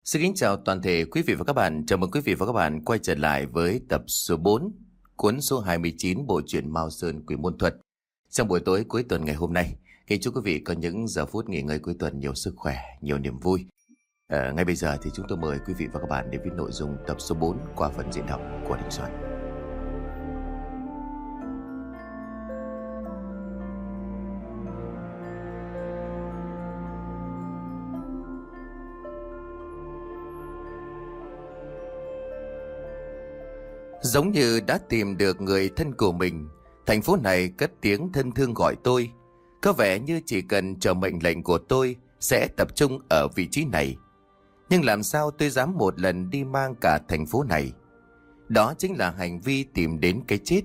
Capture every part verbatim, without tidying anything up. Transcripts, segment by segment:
Xin kính chào toàn thể quý vị và các bạn. Chào mừng quý vị và các bạn quay trở lại với tập số bốn, cuốn số hai mươi chín bộ truyện Mao Sơn Quỷ Môn Thuật. Trong buổi tối cuối tuần ngày hôm nay, kính chúc quý vị có những giờ phút nghỉ ngơi cuối tuần nhiều sức khỏe, nhiều niềm vui. À, ngay bây giờ thì chúng tôi mời quý vị và các bạn đến với nội dung tập số bốn qua phần diễn đọc của Đình Soạn. Giống như đã tìm được người thân của mình, thành phố này cất tiếng thân thương gọi tôi. Có vẻ như chỉ cần chờ mệnh lệnh của tôi sẽ tập trung ở vị trí này. Nhưng làm sao tôi dám một lần đi mang cả thành phố này? Đó chính là hành vi tìm đến cái chết.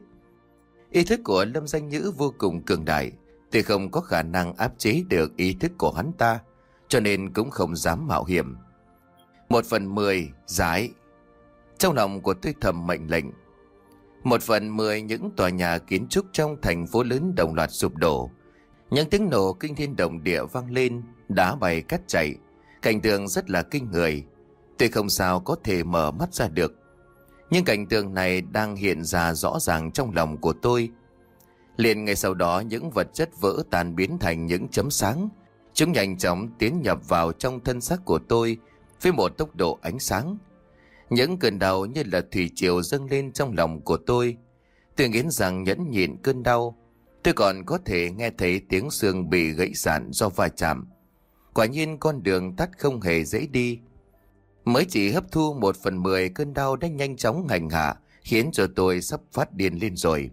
Ý thức của Lâm Danh Nhữ vô cùng cường đại. Tôi không có khả năng áp chế được ý thức của hắn ta, cho nên cũng không dám mạo hiểm. Một phần mười, giải. Trong lòng của tôi thầm mệnh lệnh. Một phần mười những tòa nhà kiến trúc trong thành phố lớn đồng loạt sụp đổ. Những tiếng nổ kinh thiên động địa vang lên, đá bay cát chạy. Cảnh tượng rất là kinh người. Tôi không sao có thể mở mắt ra được. Nhưng cảnh tượng này đang hiện ra rõ ràng trong lòng của tôi. Liền ngay sau đó những vật chất vỡ tan biến thành những chấm sáng. Chúng nhanh chóng tiến nhập vào trong thân xác của tôi với một tốc độ ánh sáng. Những cơn đau như là thủy triều dâng lên trong lòng của tôi. Tôi nghiến rằng nhẫn nhịn cơn đau. Tôi còn có thể nghe thấy tiếng xương bị gãy sạn do va chạm. Quả nhiên con đường tắt không hề dễ đi. Mới chỉ hấp thu một phần mười cơn đau đã nhanh chóng hành hạ, khiến cho tôi sắp phát điên lên rồi.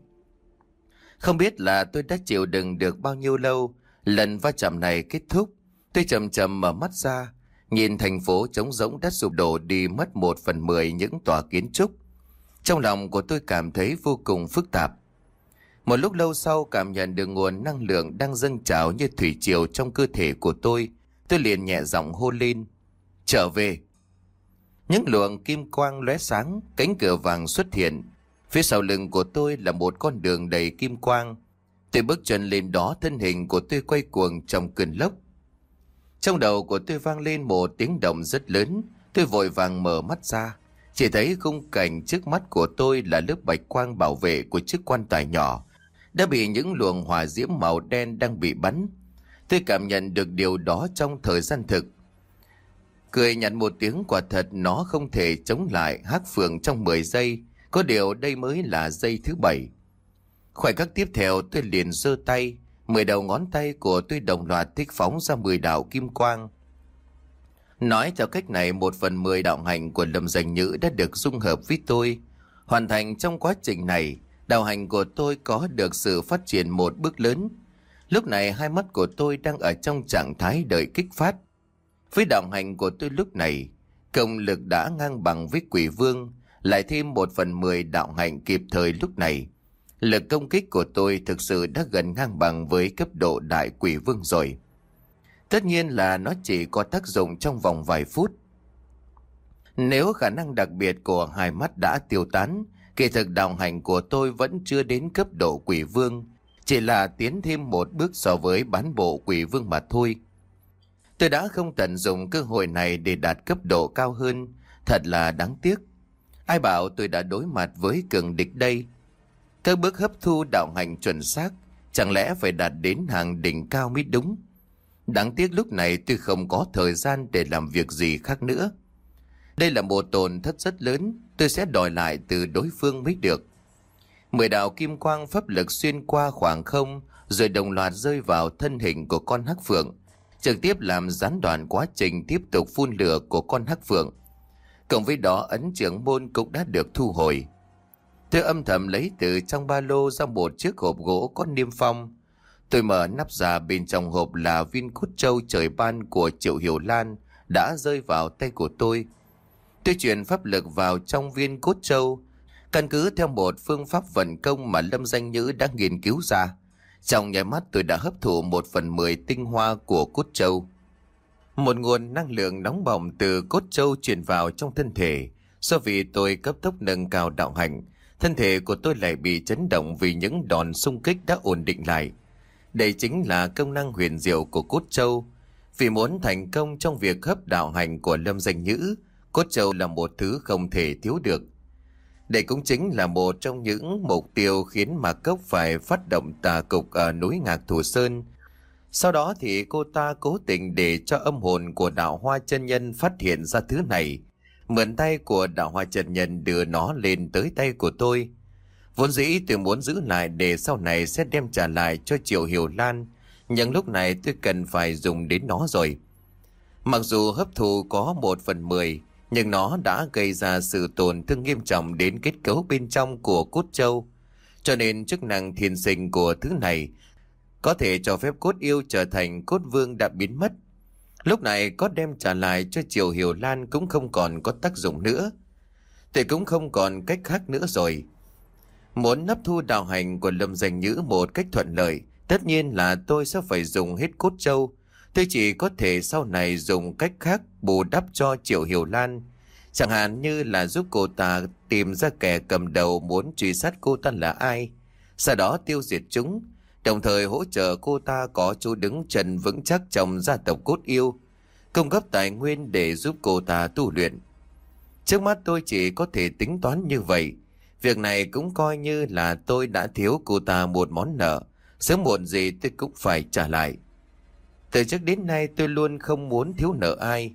Không biết là tôi đã chịu đựng được bao nhiêu lâu. Lần va chạm này kết thúc, tôi chậm chậm mở mắt ra. Nhìn thành phố trống rỗng đã sụp đổ đi mất một phần mười những tòa kiến trúc. Trong lòng của tôi cảm thấy vô cùng phức tạp. Một lúc lâu sau cảm nhận được nguồn năng lượng đang dâng trào như thủy triều trong cơ thể của tôi. Tôi liền nhẹ giọng hô lên. Trở về. Những luồng kim quang lóe sáng, cánh cửa vàng xuất hiện. Phía sau lưng của tôi là một con đường đầy kim quang. Tôi bước chân lên đó, thân hình của tôi quay cuồng trong cơn lốc. Trong đầu của tôi vang lên một tiếng động rất lớn. Tôi vội vàng mở mắt ra. Chỉ thấy khung cảnh trước mắt của tôi là lớp bạch quang bảo vệ của chiếc quan tài nhỏ đã bị những luồng hỏa diễm màu đen đang bị bắn. Tôi cảm nhận được điều đó trong thời gian thực. Cười nhạt một tiếng, quả thật nó không thể chống lại Hắc Phượng trong mười giây. Có điều đây mới là giây thứ bảy. Khoảnh khắc tiếp theo tôi liền giơ tay. Mười đầu ngón tay của tôi đồng loạt thích phóng ra mười đạo kim quang. Nói theo cách này, một phần mười đạo hành của Lâm Danh Nhữ đã được dung hợp với tôi. Hoàn thành trong quá trình này, đạo hành của tôi có được sự phát triển một bước lớn. Lúc này hai mắt của tôi đang ở trong trạng thái đợi kích phát. Với đạo hành của tôi lúc này, công lực đã ngang bằng với Quỷ Vương, lại thêm một phần mười đạo hành kịp thời lúc này. Lực công kích của tôi thực sự đã gần ngang bằng với cấp độ đại Quỷ Vương rồi. Tất nhiên là nó chỉ có tác dụng trong vòng vài phút. Nếu khả năng đặc biệt của hai mắt đã tiêu tán, kỳ thực đạo hành của tôi vẫn chưa đến cấp độ Quỷ Vương, chỉ là tiến thêm một bước so với bán bộ Quỷ Vương mà thôi. Tôi đã không tận dụng cơ hội này để đạt cấp độ cao hơn, thật là đáng tiếc. Ai bảo tôi đã đối mặt với cường địch đây? Các bước hấp thu đạo hành chuẩn xác, chẳng lẽ phải đạt đến hàng đỉnh cao mới đúng? Đáng tiếc lúc này tôi không có thời gian để làm việc gì khác nữa. Đây là một tổn thất rất lớn, tôi sẽ đòi lại từ đối phương mới được. Mười đạo kim quang pháp lực xuyên qua khoảng không, rồi đồng loạt rơi vào thân hình của con Hắc Phượng, trực tiếp làm gián đoạn quá trình tiếp tục phun lửa của con Hắc Phượng. Cộng với đó ấn trưởng môn cũng đã được thu hồi. Tôi âm thầm lấy từ trong ba lô ra một chiếc hộp gỗ có niêm phong. Tôi mở nắp ra, bên trong hộp là viên cốt trâu trời ban của Triệu Hiểu Lan đã rơi vào tay của tôi. Tôi chuyển pháp lực vào trong viên cốt trâu, căn cứ theo một phương pháp vận công mà Lâm Danh Nhữ đã nghiên cứu ra. Trong nháy mắt tôi đã hấp thụ một phần mười tinh hoa của cốt trâu. Một nguồn năng lượng nóng bỏng từ cốt trâu truyền vào trong thân thể. Do vì tôi cấp tốc nâng cao đạo hành, thân thể của tôi lại bị chấn động vì những đòn xung kích đã ổn định lại. Đây chính là công năng huyền diệu của cốt trâu. Vì muốn thành công trong việc hấp đạo hành của Lâm Danh Nhữ, cốt trâu là một thứ không thể thiếu được. Đây cũng chính là một trong những mục tiêu khiến Ma Cốc phải phát động tà cục ở núi Ngạc Thủ Sơn. Sau đó thì cô ta cố tình để cho âm hồn của Đạo Hoa chân nhân phát hiện ra thứ này, mượn tay của Đạo Hoa chân nhân đưa nó lên tới tay của tôi. Vốn dĩ tôi muốn giữ lại để sau này sẽ đem trả lại cho Triệu Hiểu Lan, nhưng lúc này tôi cần phải dùng đến nó rồi. Mặc dù hấp thụ có một phần mười, nhưng nó đã gây ra sự tổn thương nghiêm trọng đến kết cấu bên trong của cốt trâu. Cho nên chức năng thiên sinh của thứ này có thể cho phép cốt yêu trở thành cốt vương đã biến mất. Lúc này có đem trả lại cho Triệu Hiểu Lan cũng không còn có tác dụng nữa. Thì cũng không còn cách khác nữa rồi. Muốn hấp thu đạo hành của Lâm Danh Nhữ một cách thuận lợi, tất nhiên là tôi sẽ phải dùng hết cốt trâu. Tôi chỉ có thể sau này dùng cách khác bù đắp cho Triệu Hiểu Lan. Chẳng hạn như là giúp cô ta tìm ra kẻ cầm đầu muốn truy sát cô ta là ai, sau đó tiêu diệt chúng, đồng thời hỗ trợ cô ta có chỗ đứng chân vững chắc trong gia tộc cốt yêu, cung cấp tài nguyên để giúp cô ta tu luyện. Trước mắt tôi chỉ có thể tính toán như vậy. Việc này cũng coi như là tôi đã thiếu cô ta một món nợ, sớm muộn gì tôi cũng phải trả lại. Từ trước đến nay tôi luôn không muốn thiếu nợ ai.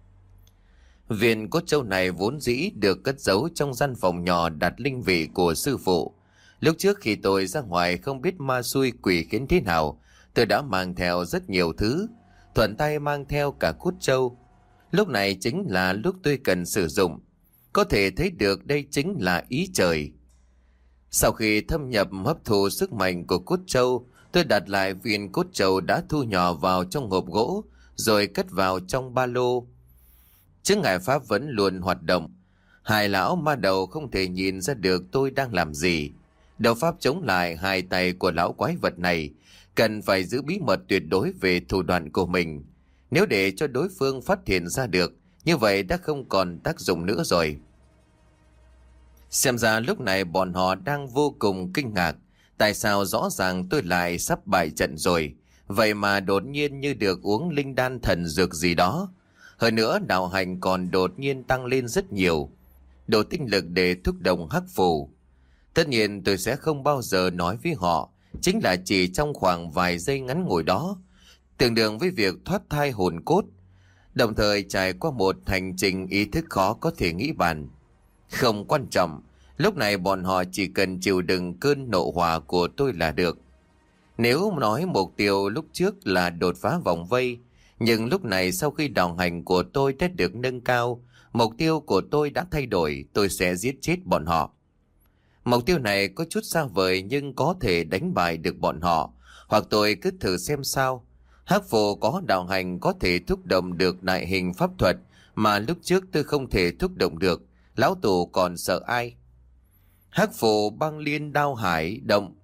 Viên cốt trâu này vốn dĩ được cất giấu trong gian phòng nhỏ đặt linh vị của sư phụ. Lúc trước khi tôi ra ngoài không biết ma xui quỷ khiến thế nào, tôi đã mang theo rất nhiều thứ, thuận tay mang theo cả cốt trâu. Lúc này chính là lúc tôi cần sử dụng. Có thể thấy được đây chính là ý trời. Sau khi thâm nhập hấp thụ sức mạnh của cốt trâu, tôi đặt lại viên cốt trâu đã thu nhỏ vào trong hộp gỗ, rồi cất vào trong ba lô. Chướng ngại pháp vẫn luôn hoạt động. Hai lão ma đầu không thể nhìn ra được tôi đang làm gì. Đạo pháp chống lại hai tay của lão quái vật này, cần phải giữ bí mật tuyệt đối về thủ đoạn của mình. Nếu để cho đối phương phát hiện ra được, như vậy đã không còn tác dụng nữa rồi. Xem ra lúc này bọn họ đang vô cùng kinh ngạc. Tại sao rõ ràng tôi lại sắp bại trận rồi, vậy mà đột nhiên như được uống linh đan thần dược gì đó. Hơn nữa đạo hành còn đột nhiên tăng lên rất nhiều, đủ tinh lực để thúc động hắc phù. Tất nhiên tôi sẽ không bao giờ nói với họ, chính là chỉ trong khoảng vài giây ngắn ngủi đó, tương đương với việc thoát thai hồn cốt, đồng thời trải qua một hành trình ý thức khó có thể nghĩ bàn. Không quan trọng, lúc này bọn họ chỉ cần chịu đựng cơn nộ hỏa của tôi là được. Nếu nói mục tiêu lúc trước là đột phá vòng vây, nhưng lúc này sau khi đạo hành của tôi đã được nâng cao, mục tiêu của tôi đã thay đổi, tôi sẽ giết chết bọn họ. Mục tiêu này có chút xa vời nhưng có thể đánh bại được bọn họ, hoặc tôi cứ thử xem sao. Hắc phù có đạo hành có thể thúc động được đại hình pháp thuật mà lúc trước tôi không thể thúc động được, lão tù còn sợ ai. Hắc phù băng liên đao hải động.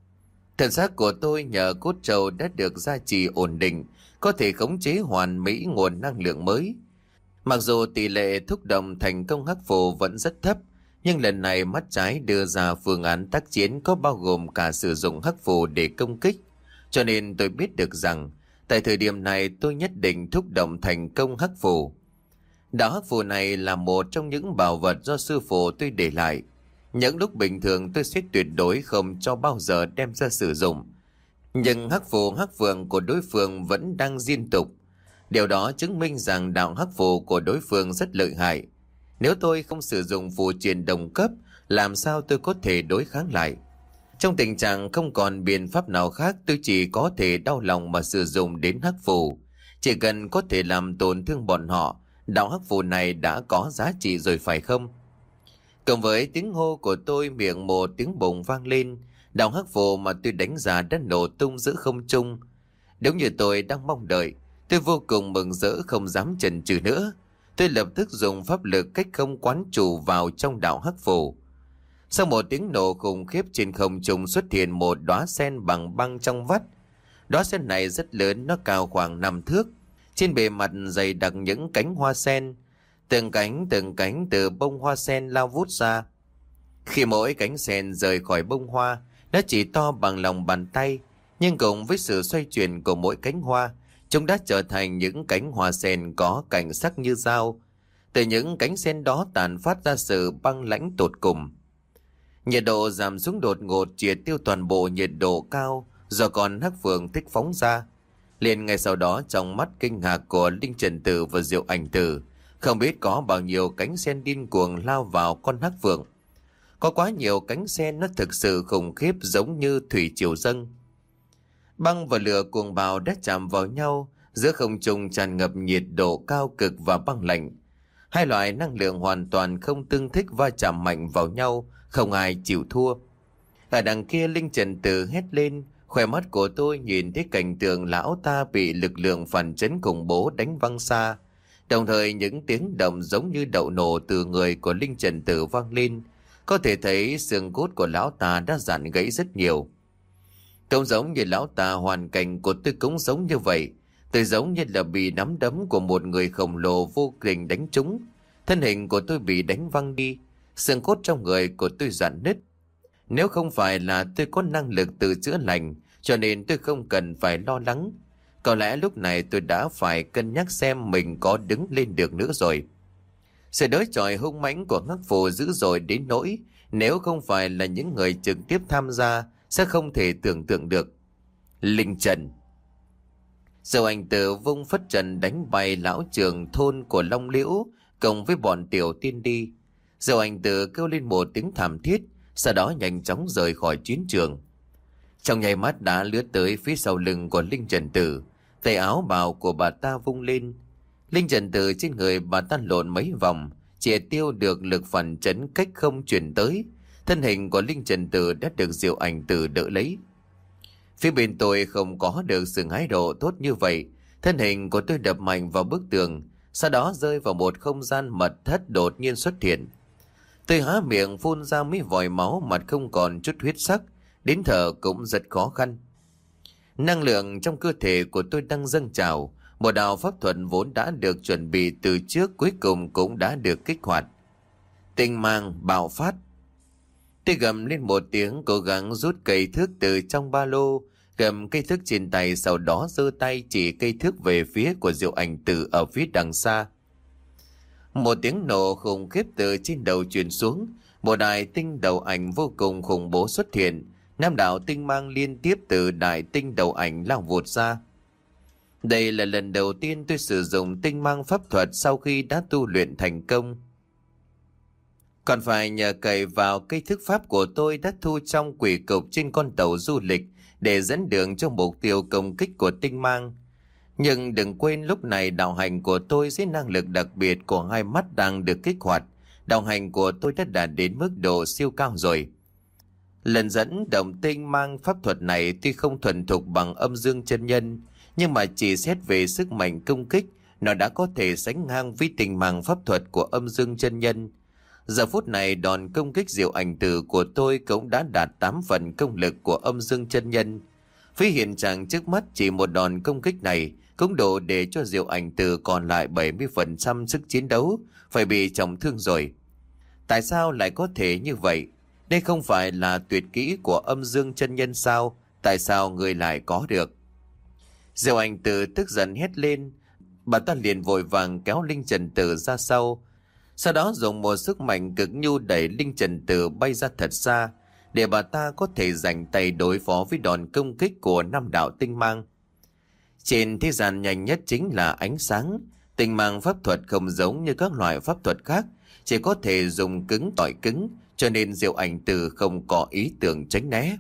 Thần xác của tôi nhờ cốt trâu đã được gia trì ổn định, có thể khống chế hoàn mỹ nguồn năng lượng mới. Mặc dù tỷ lệ thúc động thành công hắc phù vẫn rất thấp, nhưng lần này mắt trái đưa ra phương án tác chiến có bao gồm cả sử dụng hắc phù để công kích. Cho nên tôi biết được rằng, tại thời điểm này tôi nhất định thúc động thành công hắc phù. Đạo hắc phù này là một trong những bảo vật do sư phụ tôi để lại. Những lúc bình thường tôi sẽ tuyệt đối không cho bao giờ đem ra sử dụng. Nhưng hắc phù hắc phượng của đối phương vẫn đang liên tục. Điều đó chứng minh rằng đạo hắc phù của đối phương rất lợi hại. Nếu tôi không sử dụng phù truyền đồng cấp, làm sao tôi có thể đối kháng lại? Trong tình trạng không còn biện pháp nào khác, tôi chỉ có thể đau lòng mà sử dụng đến hắc phù. Chỉ cần có thể làm tổn thương bọn họ, đạo hắc phù này đã có giá trị rồi phải không? Cộng với tiếng hô của tôi, miệng một tiếng bùng vang lên, đạo hắc phù mà tôi đánh giá đã nổ tung giữa không trung. Đúng như tôi đang mong đợi, tôi vô cùng mừng rỡ không dám chần chừ nữa. Tôi lập tức dùng pháp lực cách không quán trụ vào trong đạo hắc phù. Sau một tiếng nổ khủng khiếp, trên không trung xuất hiện một đóa sen bằng băng trong vắt. Đóa sen này rất lớn, nó cao khoảng năm thước. Trên bề mặt dày đặc những cánh hoa sen. Từng cánh từng cánh từ bông hoa sen lao vút ra. Khi mỗi cánh sen rời khỏi bông hoa, nó chỉ to bằng lòng bàn tay. Nhưng cùng với sự xoay chuyển của mỗi cánh hoa, Chúng đã trở thành những cánh hoa sen có cảnh sắc như dao. Từ những cánh sen đó tàn phát ra sự băng lãnh tột cùng. Nhiệt độ giảm xuống đột ngột, triệt tiêu toàn bộ nhiệt độ cao do con hắc phượng thích phóng ra. Liền ngay sau đó, trong mắt kinh ngạc của Linh Trần Tử và Diệu Ảnh Tử, không biết có bao nhiêu cánh sen điên cuồng lao vào con hắc phượng. Có quá nhiều cánh sen, nó thực sự khủng khiếp, giống như thủy triều dâng. Băng và lửa cuồng bạo đã chạm vào nhau, giữa không trung tràn ngập nhiệt độ cao cực và băng lạnh. Hai loại năng lượng hoàn toàn không tương thích va chạm mạnh vào nhau, không ai chịu thua. Ở đằng kia, Linh Trần Tử hét lên, khóe mắt của tôi nhìn thấy cảnh tượng lão ta bị lực lượng phản chấn khủng bố đánh văng xa. Đồng thời những tiếng động giống như đậu nổ từ người của Linh Trần Tử vang lên. Có thể thấy xương cốt của lão ta đã rạn gãy rất nhiều. Cũng giống như lão ta, hoàn cảnh của tôi cũng giống như vậy. Tôi giống như là bị nắm đấm của một người khổng lồ vô tình đánh trúng. Thân hình của tôi bị đánh văng đi, xương cốt trong người của tôi rạn nứt. Nếu không phải là tôi có năng lực tự chữa lành, cho nên tôi không cần phải lo lắng. Có lẽ lúc này tôi đã phải cân nhắc xem mình có đứng lên được nữa rồi. Sự đối chọi hung mãnh của Hắc Phù dữ dội đến nỗi nếu không phải là những người trực tiếp tham gia sẽ không thể tưởng tượng được. Linh Trần. Diệu Ảnh Tử vung phất trần đánh bay lão trưởng thôn của Long Liễu cùng với bọn tiểu tiên đi. Diệu Ảnh Tử kêu lên một tiếng thảm thiết, sau đó nhanh chóng rời khỏi chiến trường. Trong nháy mắt đã lướt tới phía sau lưng của Linh Trần Tử, tay áo bào của bà ta vung lên. Linh Trần Tử trên người bà ta lộn mấy vòng, chỉ tiêu được lực phản chấn cách không chuyển tới. Thân hình của Linh Trần Tử đã được Diệu Ảnh Tử đỡ lấy. Phía bên tôi không có được sự hái độ tốt như vậy. Thân hình của tôi đập mạnh vào bức tường, sau đó rơi vào một không gian mật thất đột nhiên xuất hiện. Tôi há miệng phun ra mấy vòi máu, mặt không còn chút huyết sắc, đến thở cũng rất khó khăn. Năng lượng trong cơ thể của tôi đang dâng trào, một đạo pháp thuật vốn đã được chuẩn bị từ trước cuối cùng cũng đã được kích hoạt. Tinh mang bạo phát. Tôi gầm lên một tiếng, cố gắng rút cây thước từ trong ba lô, gầm cây thước trên tay, sau đó giơ tay chỉ cây thước về phía của Diệu Ảnh Tử ở phía đằng xa. Một tiếng nổ khủng khiếp từ trên đầu truyền xuống, một đại tinh đầu ảnh vô cùng khủng bố xuất hiện. Năm đạo tinh mang liên tiếp từ đại tinh đầu ảnh lao vụt ra. Đây là lần đầu tiên tôi sử dụng tinh mang pháp thuật sau khi đã tu luyện thành công. Còn phải nhờ cậy vào cây thức pháp của tôi đã thu trong quỷ cục trên con tàu du lịch để dẫn đường cho mục tiêu công kích của tinh mang. Nhưng đừng quên lúc này đạo hành của tôi dưới năng lực đặc biệt của hai mắt đang được kích hoạt. Đạo hành của tôi đã đạt đến mức độ siêu cao rồi. Lần dẫn động tinh mang pháp thuật này tuy không thuần thục bằng âm dương chân nhân, nhưng mà chỉ xét về sức mạnh công kích, nó đã có thể sánh ngang với tinh mang pháp thuật của âm dương chân nhân. Giờ phút này đòn công kích Diệu Ảnh Tử của tôi cũng đã đạt tám phần công lực của âm dương chân nhân. Với hiện trạng trước mắt, chỉ một đòn công kích này cũng đủ để cho Diệu Ảnh Tử còn lại bảy mươi phần trăm sức chiến đấu phải bị trọng thương rồi. Tại sao lại có thể như vậy? Đây không phải là tuyệt kỹ của âm dương chân nhân sao? Tại sao người lại có được? Diệu Ảnh Tử tức giận hét lên. Bà ta liền vội vàng kéo Linh Trần Tử ra sau. Sau đó dùng một sức mạnh cực nhu đẩy Linh Trần Tử bay ra thật xa, để bà ta có thể giành tay đối phó với đòn công kích của năm đạo tinh mang. Trên thế gian nhanh nhất chính là ánh sáng. Tinh mang pháp thuật không giống như các loại pháp thuật khác, chỉ có thể dùng cứng tỏi cứng, cho nên Diệu Ảnh Tử không có ý tưởng tránh né.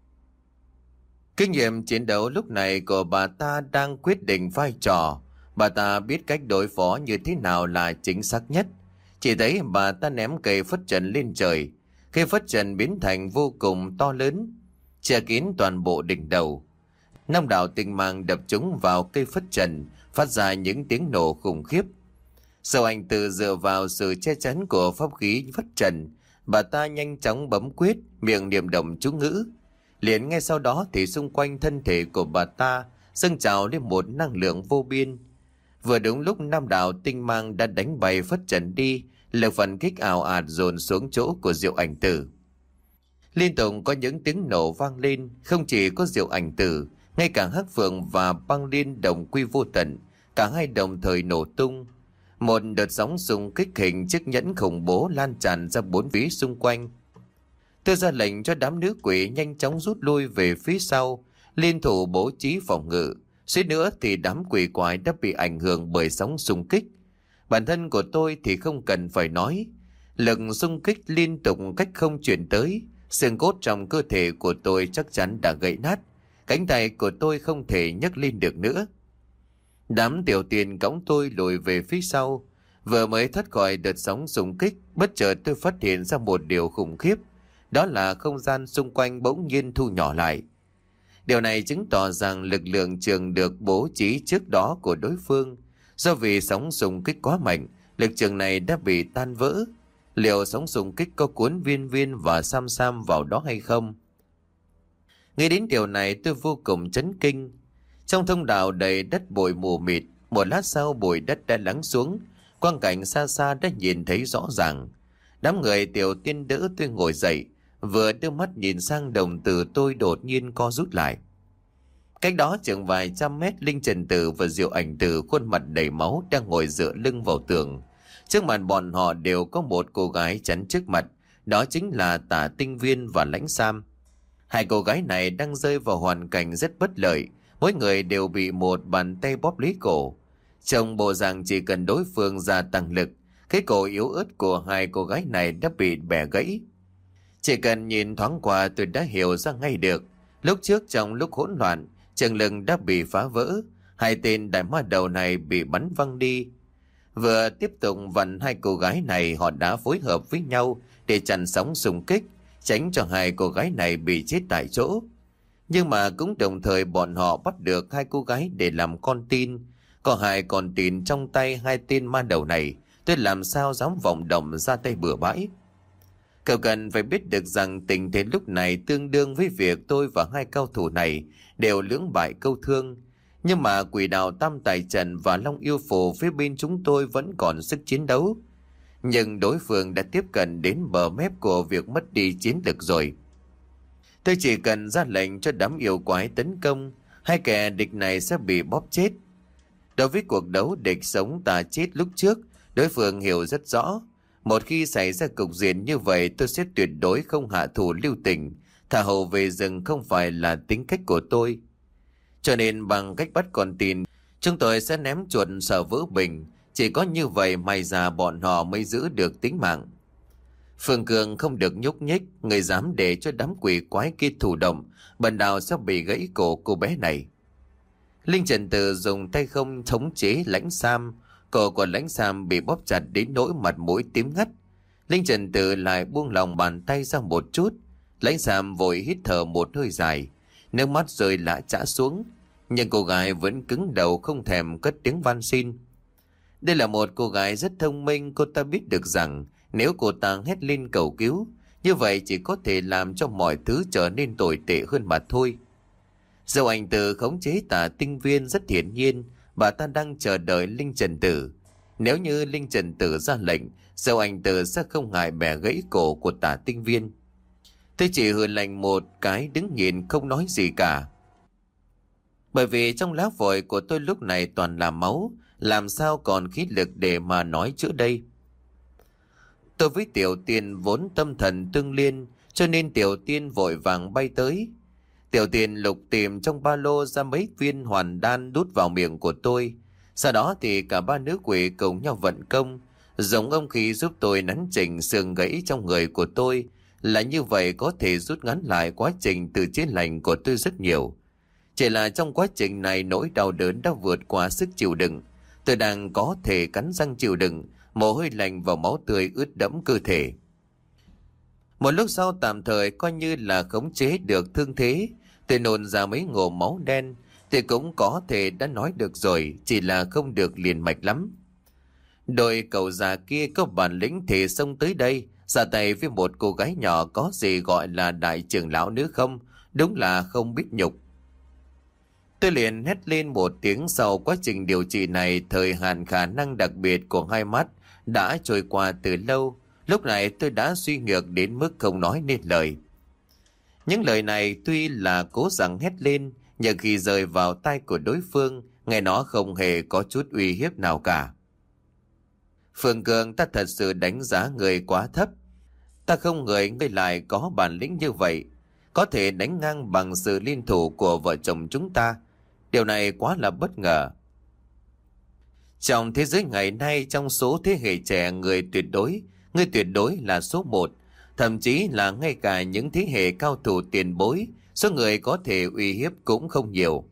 Kinh nghiệm chiến đấu lúc này của bà ta đang quyết định vai trò. Bà ta biết cách đối phó như thế nào là chính xác nhất. Chỉ thấy bà ta ném cây phất trần lên trời. Cây phất trần biến thành vô cùng to lớn, che kín toàn bộ đỉnh đầu. Năm đạo tinh mang đập trúng vào cây phất trần, phát ra những tiếng nổ khủng khiếp. Diệu Ảnh Tử dựa vào sự che chắn của pháp khí phất trần, bà ta nhanh chóng bấm quyết, miệng niệm động chú ngữ. Liền ngay sau đó thì xung quanh thân thể của bà ta dâng trào lên một năng lượng vô biên. Vừa đúng lúc năm đạo tinh mang đã đánh bay phất trần đi, lực phản kích ảo ạt dồn xuống chỗ của Diệu Ảnh Tử. Liên tục có những tiếng nổ vang lên, không chỉ có Diệu Ảnh Tử Ngay cả hắc phượng và băng liên đồng quy vô tận, cả hai đồng thời nổ tung. Một đợt sóng xung kích hình chiếc nhẫn khủng bố lan tràn ra bốn phía xung quanh. Tôi ra lệnh cho đám nữ quỷ nhanh chóng rút lui về phía sau, liên thủ bố trí phòng ngự. Suýt nữa thì đám quỷ quái đã bị ảnh hưởng bởi sóng xung kích. Bản thân của tôi thì không cần phải nói. Lực xung kích liên tục cách không chuyển tới, xương cốt trong cơ thể của tôi chắc chắn đã gãy nát. Cánh tay của tôi không thể nhấc lên được nữa. Đám tiểu tiền cõng tôi lùi về phía sau. Vừa mới thoát khỏi đợt sóng xung kích, bất chợt tôi phát hiện ra một điều khủng khiếp. Đó là không gian xung quanh bỗng nhiên thu nhỏ lại. Điều này chứng tỏ rằng lực lượng trường được bố trí trước đó của đối phương. Do vì sóng xung kích quá mạnh, lực trường này đã bị tan vỡ. Liệu sóng xung kích có cuốn Viên Viên và Sam Sam vào đó hay không? Nghĩ đến điều này tôi vô cùng chấn kinh. Trong thông đạo đầy đất bụi mù mịt, một lát sau bụi đất đã lắng xuống, quang cảnh xa xa đã nhìn thấy rõ ràng. Đám người tiểu tiên đỡ tôi ngồi dậy, vừa đưa mắt nhìn sang đồng tử tôi đột nhiên co rút lại. Cách đó chừng vài trăm mét, Linh Trần Tử và Diệu Ảnh Tử khuôn mặt đầy máu đang ngồi dựa lưng vào tường. Trước mặt bọn họ đều có một cô gái chắn trước mặt, đó chính là Tả Tinh Viên và Lãnh Sam. Hai cô gái này đang rơi vào hoàn cảnh rất bất lợi, mỗi người đều bị một bàn tay bóp lấy cổ. Trong bộ dạng chỉ cần đối phương gia tăng lực, cái cổ yếu ớt của hai cô gái này đã bị bẻ gãy. Chỉ cần nhìn thoáng qua tôi đã hiểu ra ngay được. Lúc trước trong lúc hỗn loạn, trường lưng đã bị phá vỡ, hai tên đại ma đầu này bị bắn văng đi. Vừa tiếp tục vặn hai cô gái này, họ đã phối hợp với nhau để chặn sóng xung kích, tránh cho hai cô gái này bị chết tại chỗ. Nhưng mà cũng đồng thời bọn họ bắt được hai cô gái để làm con tin. Có hai con tin trong tay hai tên ma đầu này, tôi làm sao dám vọng động ra tay bừa bãi. Cậu cần phải biết được rằng tình thế lúc này tương đương với việc tôi và hai cao thủ này đều lưỡng bại câu thương. Nhưng mà Quỷ Đạo Tam Tài Trận và Long Yêu Phù phía bên chúng tôi vẫn còn sức chiến đấu. Nhưng đối phương đã tiếp cận đến bờ mép của việc mất đi chiến lực rồi. Tôi chỉ cần ra lệnh cho đám yêu quái tấn công, hai kẻ địch này sẽ bị bóp chết. Đối với cuộc đấu địch sống ta chết lúc trước, đối phương hiểu rất rõ. Một khi xảy ra cục diện như vậy, tôi sẽ tuyệt đối không hạ thủ lưu tình. Thả hầu về rừng không phải là tính cách của tôi. Cho nên bằng cách bắt con tin, chúng tôi sẽ ném chuột sợ vỡ bình. Chỉ có như vậy may ra bọn họ mới giữ được tính mạng. Phương Cường không được nhúc nhích, người dám để cho đám quỷ quái kia thủ động, bần đạo sẽ bị gãy cổ cô bé này. Linh Trần Tử dùng tay không thống chế Lãnh Sam, cổ của Lãnh Sam bị bóp chặt đến nỗi mặt mũi tím ngắt. Linh Trần Tử lại buông lòng bàn tay ra một chút, Lãnh Sam vội hít thở một hơi dài, nước mắt rơi lã chã xuống, nhưng cô gái vẫn cứng đầu không thèm cất tiếng van xin. Đây là một cô gái rất thông minh, cô ta biết được rằng nếu cô ta hét lên cầu cứu, như vậy chỉ có thể làm cho mọi thứ trở nên tồi tệ hơn mà thôi. Diệu Ảnh Tử khống chế Tả Tinh Viên rất hiển nhiên, bà ta đang chờ đợi Linh Trần Tử. Nếu như Linh Trần Tử ra lệnh, Diệu Ảnh Tử sẽ không ngại bẻ gãy cổ của Tả Tinh Viên. Tôi chỉ hừ lạnh một cái đứng nhìn không nói gì cả. Bởi vì trong lá phổi của tôi lúc này toàn là máu, làm sao còn khí lực để mà nói chữa đây. Tôi với Tiểu Tiên vốn tâm thần tương liên, cho nên Tiểu Tiên vội vàng bay tới. Tiểu Tiên lục tìm trong ba lô ra mấy viên hoàn đan đút vào miệng của tôi. Sau đó thì cả ba nữ quỷ cùng nhau vận công, dùng âm khí giúp tôi nắn chỉnh xương gãy trong người của tôi. Là như vậy có thể rút ngắn lại quá trình từ chiến lạnh của tôi rất nhiều. Chỉ là trong quá trình này nỗi đau đớn đã vượt qua sức chịu đựng. Tôi đang có thể cắn răng chịu đựng, mồ hôi lạnh và máu tươi ướt đẫm cơ thể. Một lúc sau tạm thời coi như là khống chế được thương thế, tôi nôn ra mấy ngụm máu đen, thì cũng có thể đã nói được rồi, chỉ là không được liền mạch lắm. Đội cậu già kia có bản lĩnh thì xông tới đây, ra tay với một cô gái nhỏ có gì gọi là đại trưởng lão nữa không, đúng là không biết nhục. Tôi liền hét lên một tiếng. Sau quá trình điều trị này, thời hạn khả năng đặc biệt của hai mắt đã trôi qua từ lâu. Lúc này tôi đã suy nhược đến mức không nói nên lời. Những lời này tuy là cố gắng hét lên, nhưng khi rơi vào tay của đối phương, nghe nó không hề có chút uy hiếp nào cả. Phương Cường, ta thật sự đánh giá người quá thấp. Ta không ngờ ngươi lại có bản lĩnh như vậy, có thể đánh ngang bằng sự liên thủ của vợ chồng chúng ta. Điều này quá là bất ngờ. Trong thế giới ngày nay, trong số thế hệ trẻ, người tuyệt đối, ngươi tuyệt đối là số một. Thậm chí là ngay cả những thế hệ cao thủ tiền bối, số người có thể uy hiếp cũng không nhiều.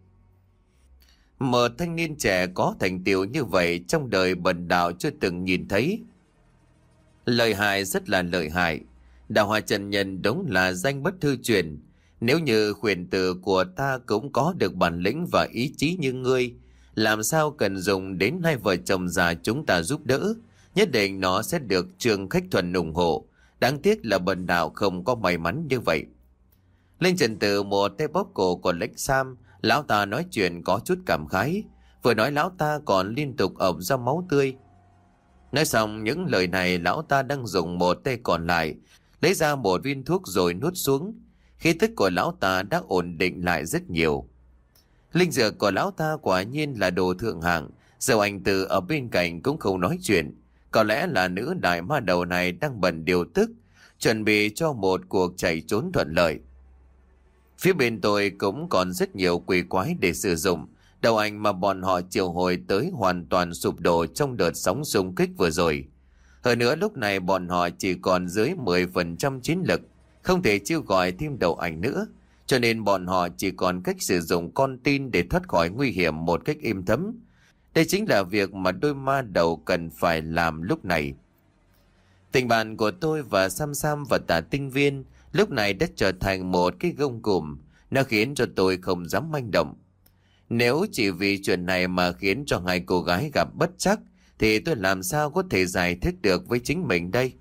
Một thanh niên trẻ có thành tựu như vậy trong đời bần đạo chưa từng nhìn thấy. Lợi hại, rất là lợi hại. Đạo Hòa Chân Nhân đúng là danh bất hư truyền. Nếu như khuyển tử của ta cũng có được bản lĩnh và ý chí như ngươi, làm sao cần dùng đến hai vợ chồng già chúng ta giúp đỡ. Nhất định nó sẽ được Trương Khách Thuần ủng hộ. Đáng tiếc là bần đạo không có may mắn như vậy. Linh Trần Tử một tay bóp cổ của Lãnh Sam. Lão ta nói chuyện có chút cảm khái. Vừa nói lão ta còn liên tục ộc ra máu tươi. Nói xong những lời này, lão ta đang dùng một tay còn lại lấy ra một viên thuốc rồi nuốt xuống. Khí tức của lão ta đã ổn định lại rất nhiều. Linh dược của lão ta quả nhiên là đồ thượng hạng. Diệu Anh Từ ở bên cạnh cũng không nói chuyện. Có lẽ là nữ đại ma đầu này đang bận điều tức, chuẩn bị cho một cuộc chạy trốn thuận lợi. Phía bên tôi cũng còn rất nhiều quỷ quái để sử dụng. Đầu ảnh mà bọn họ triệu hồi tới hoàn toàn sụp đổ trong đợt sóng xung kích vừa rồi. Hơn nữa lúc này bọn họ chỉ còn dưới mười phần trăm chiến lực, không thể chiêu gọi thêm đầu ảnh nữa. Cho nên bọn họ chỉ còn cách sử dụng con tin để thoát khỏi nguy hiểm một cách êm thấm. Đây chính là việc mà đôi ma đầu cần phải làm lúc này. Tình bạn của tôi và Sam Sam và Tả Tinh Viên lúc này đã trở thành một cái gông cùm. Nó khiến cho tôi không dám manh động. Nếu chỉ vì chuyện này mà khiến cho hai cô gái gặp bất trắc, thì tôi làm sao có thể giải thích được với chính mình đây?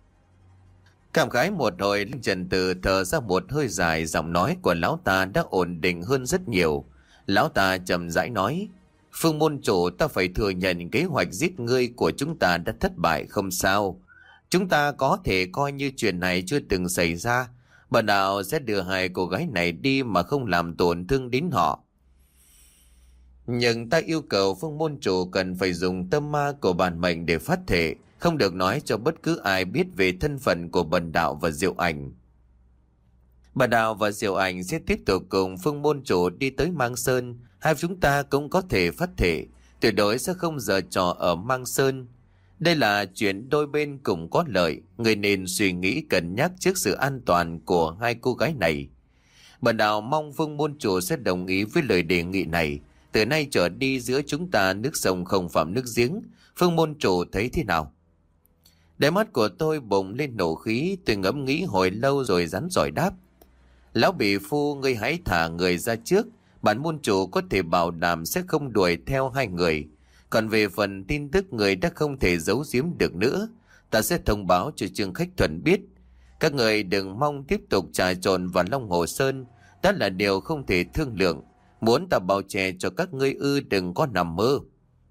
Cảm khái một hồi, Linh Trần Tử thở ra một hơi dài, giọng nói của lão ta đã ổn định hơn rất nhiều. Lão ta chậm rãi nói: Phương môn chủ, ta phải thừa nhận kế hoạch giết ngươi của chúng ta đã thất bại không sao. Chúng ta có thể coi như chuyện này chưa từng xảy ra. Bần đạo sẽ đưa hai cô gái này đi mà không làm tổn thương đến họ. Nhưng ta yêu cầu Phương môn chủ cần phải dùng tâm ma của bản mệnh để phát thể, không được nói cho bất cứ ai biết về thân phận của bần đạo và Diệu Ảnh. Bần đạo và Diệu Ảnh sẽ tiếp tục cùng Phương môn chủ đi tới Mang Sơn. Hai chúng ta cũng có thể phát thể, tuyệt đối sẽ không giở trò ở Mang Sơn. Đây là chuyện đôi bên cùng có lợi, người nên suy nghĩ cân nhắc trước sự an toàn của hai cô gái này. Bần đạo mong Phương môn chủ sẽ đồng ý với lời đề nghị này. Từ nay trở đi giữa chúng ta nước sông không phạm nước giếng. Phương môn chủ thấy thế nào? Đáy mắt của tôi bùng lên nổ khí. Tôi ngẫm nghĩ hồi lâu rồi rắn giỏi đáp: Lão bị phu, ngươi hãy thả người ra trước. Bản môn chủ có thể bảo đảm sẽ không đuổi theo hai người. Còn về phần tin tức người đã không thể giấu giếm được nữa, ta sẽ thông báo cho Trương Khách Thuần biết. Các người đừng mong tiếp tục trà trộn vào Long Hồ Sơn. Đó là điều không thể thương lượng. Muốn ta bảo che cho các ngươi ư, đừng có nằm mơ.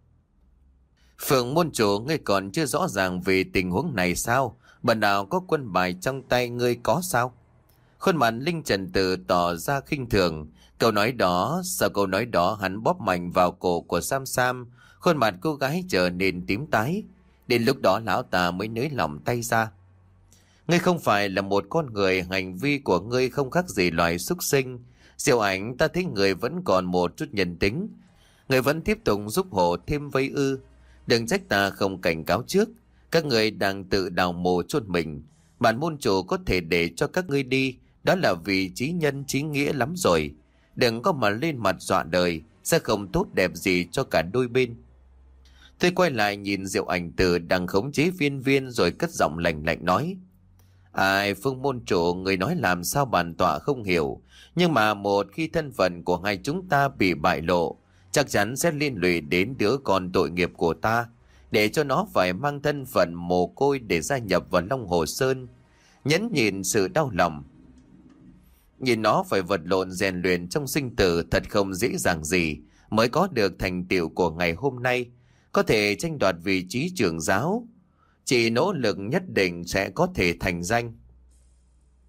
Phượng môn chủ, ngươi còn chưa rõ ràng về tình huống này sao? Bần đạo có quân bài trong tay ngươi có sao? Khuôn mặt Linh Trần Tử tỏ ra khinh thường. Câu nói đó, sau câu nói đó hắn bóp mạnh vào cổ của Sam Sam. Khuôn mặt cô gái trở nên tím tái. Đến lúc đó lão ta mới nới lỏng tay ra. Ngươi không phải là một con người, hành vi của ngươi không khác gì loài súc sinh. Diệu Ảnh, ta thấy người vẫn còn một chút nhân tính. Người vẫn tiếp tục giúp hộ thêm vây ư. Đừng trách ta không cảnh cáo trước. Các người đang tự đào mồ chôn mình. Bản môn chủ có thể để cho các ngươi đi, đó là vì chí nhân chí nghĩa lắm rồi. Đừng có mà lên mặt dọa đời, sẽ không tốt đẹp gì cho cả đôi bên. Tôi quay lại nhìn Diệu Ảnh Từ đang khống chế Viên Viên rồi cất giọng lạnh lạnh nói: Ai, Phương môn chủ, người nói làm sao bản tọa không hiểu. Nhưng mà một khi thân phận của hai chúng ta bị bại lộ, chắc chắn sẽ liên lụy đến đứa con tội nghiệp của ta, để cho nó phải mang thân phận mồ côi để gia nhập vào Long Hồ Sơn. Nhẫn nhìn sự đau lòng. Nhìn nó phải vật lộn rèn luyện trong sinh tử thật không dễ dàng gì mới có được thành tựu của ngày hôm nay, có thể tranh đoạt vị trí trưởng giáo. Chỉ nỗ lực nhất định sẽ có thể thành danh.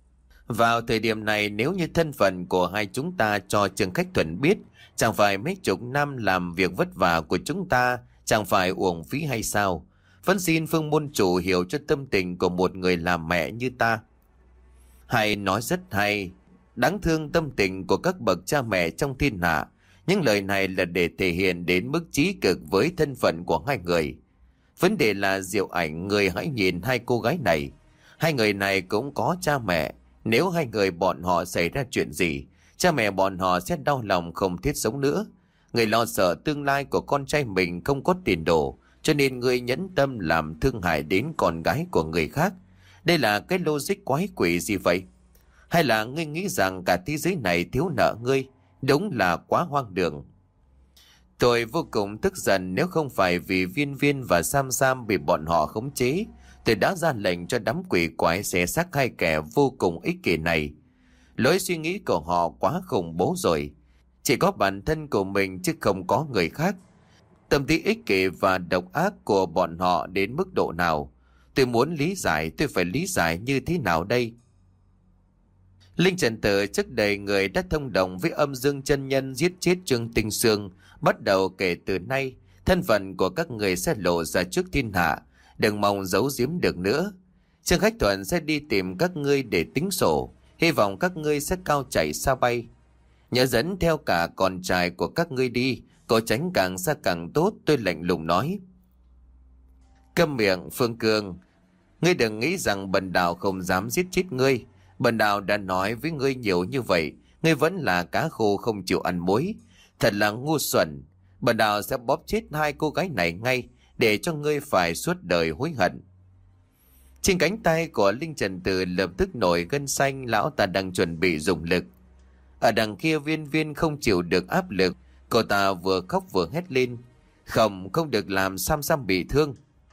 Vào thời điểm này, nếu như thân phận của hai chúng ta cho Trương Khách Thuần biết, chẳng phải mấy chục năm làm việc vất vả của chúng ta chẳng phải uổng phí hay sao? Vẫn xin Phương môn chủ hiểu cho tâm tình của một người làm mẹ như ta. Hay nói rất hay, đáng thương tâm tình của các bậc cha mẹ trong thiên hạ. Những lời này là để thể hiện đến mức trí cực với thân phận của hai người. Vấn đề là Diệu Ảnh, người hãy nhìn hai cô gái này. Hai người này cũng có cha mẹ. Nếu hai người bọn họ xảy ra chuyện gì, cha mẹ bọn họ sẽ đau lòng không thiết sống nữa. Người lo sợ tương lai của con trai mình không có tiền đồ, cho nên người nhẫn tâm làm thương hại đến con gái của người khác. Đây là cái logic quái quỷ gì vậy? Hay là ngươi nghĩ rằng cả thế giới này thiếu nợ ngươi? Đúng là quá hoang đường. Tôi vô cùng tức giận, nếu không phải vì Viên Viên và Sam Sam bị bọn họ khống chế, tôi đã ra lệnh cho đám quỷ quái xé xác hai kẻ vô cùng ích kỷ này. Lối suy nghĩ của họ quá khủng bố rồi. Chỉ có bản thân của mình chứ không có người khác. Tâm trí ích kỷ và độc ác của bọn họ đến mức độ nào? Tôi muốn lý giải, tôi phải lý giải như thế nào đây? Linh Trần Tử trước đây người đã thông đồng với âm dương chân nhân giết chết Trương Tinh Sương. Bắt đầu kể từ nay, thân phận của các người sẽ lộ ra trước thiên hạ. Đừng mong giấu giếm được nữa. Trương Khách Thuần sẽ đi tìm các ngươi để tính sổ. Hy vọng các ngươi sẽ cao chạy xa bay. Nhớ dẫn theo cả con trai của các ngươi đi. Có tránh càng xa càng tốt, tôi lạnh lùng nói. Câm miệng, Phương Cương. Ngươi đừng nghĩ rằng bần đạo không dám giết chết ngươi. Bần đạo đã nói với ngươi nhiều như vậy, ngươi vẫn là cá khô không chịu ăn muối. Thật là ngu xuẩn. Bần đạo sẽ bóp chết hai cô gái này ngay, để cho ngươi phải suốt đời hối hận. Trên cánh tay của Linh Trần Tử lập tức nổi gân xanh, lão ta đang chuẩn bị dùng lực. Ở đằng kia Viên Viên không chịu được áp lực, cô ta vừa khóc vừa hét lên. Không, không được làm Sam Sam bị thương.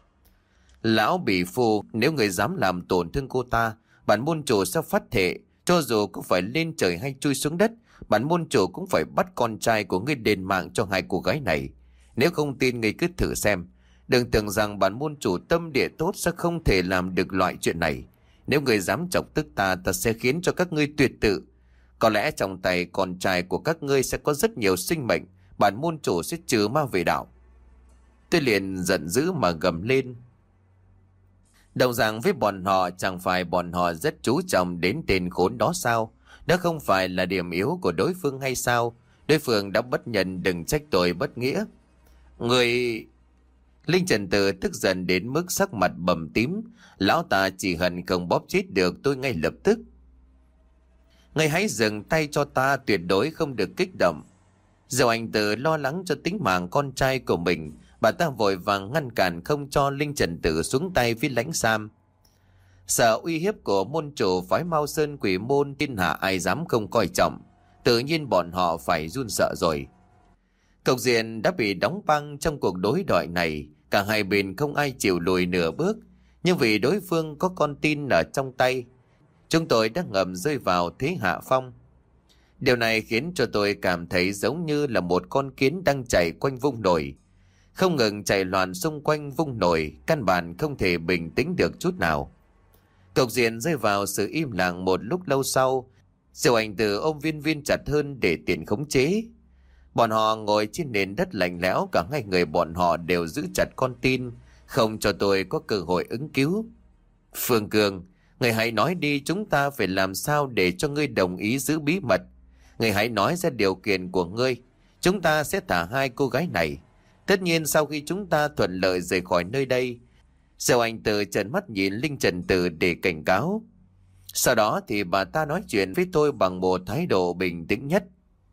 Lão bị phù, nếu người dám làm tổn thương cô ta, bản môn chủ sẽ phát thệ, cho dù có phải lên trời hay chui xuống đất, bản môn chủ cũng phải bắt con trai của ngươi đền mạng cho hai cô gái này. Nếu không tin ngươi cứ thử xem. Đừng tưởng rằng bản môn chủ tâm địa tốt sẽ không thể làm được loại chuyện này. Nếu người dám chọc tức ta, ta sẽ khiến cho các ngươi tuyệt tự. Có lẽ trong tay con trai của các ngươi sẽ có rất nhiều sinh mệnh, bản môn chủ sẽ trừ ma về đạo. Tôi liền giận dữ mà gầm lên. Đồng dạng với bọn họ, chẳng phải bọn họ rất chú trọng đến tên khốn đó sao? Đó không phải là điểm yếu của đối phương hay sao? Đối phương đã bất nhận, đừng trách tôi bất nghĩa. Người... Linh Trần Tử tức giận đến mức sắc mặt bầm tím. Lão ta chỉ hận không bóp chết được tôi ngay lập tức. Ngươi hãy dừng tay cho ta, tuyệt đối không được kích động. Diệu Anh Tử lo lắng cho tính mạng con trai của mình, bà ta vội vàng ngăn cản không cho Linh Trần Tử xuống tay với Lãnh Sam. Sợ uy hiếp của môn chủ phái Mao Sơn Quỷ môn, thiên hạ ai dám không coi trọng. Tự nhiên bọn họ phải run sợ rồi. Cục diện đã bị đóng băng trong cuộc đối đọi này. Cả hai bên không ai chịu lùi nửa bước. Nhưng vì đối phương có con tin ở trong tay, chúng tôi đã ngầm rơi vào thế hạ phong. Điều này khiến cho tôi cảm thấy giống như là một con kiến đang chạy quanh vung nổi. Không ngừng chạy loạn xung quanh vung nổi, căn bản không thể bình tĩnh được chút nào. Cục diện rơi vào sự im lặng một lúc lâu sau. Diệu Anh Tử ôm Viên Viên chặt hơn để tiện khống chế. Bọn họ ngồi trên nền đất lạnh lẽo, cả hai người bọn họ đều giữ chặt con tin, không cho tôi có cơ hội ứng cứu. Phương Cường, người hãy nói đi, chúng ta phải làm sao để cho ngươi đồng ý giữ bí mật. Người hãy nói ra điều kiện của ngươi, chúng ta sẽ thả hai cô gái này. Tất nhiên sau khi chúng ta thuận lợi rời khỏi nơi đây. Diệu Anh Tử trợn mắt nhìn Linh Trần Tử để cảnh cáo. Sau đó thì bà ta nói chuyện với tôi bằng một thái độ bình tĩnh nhất.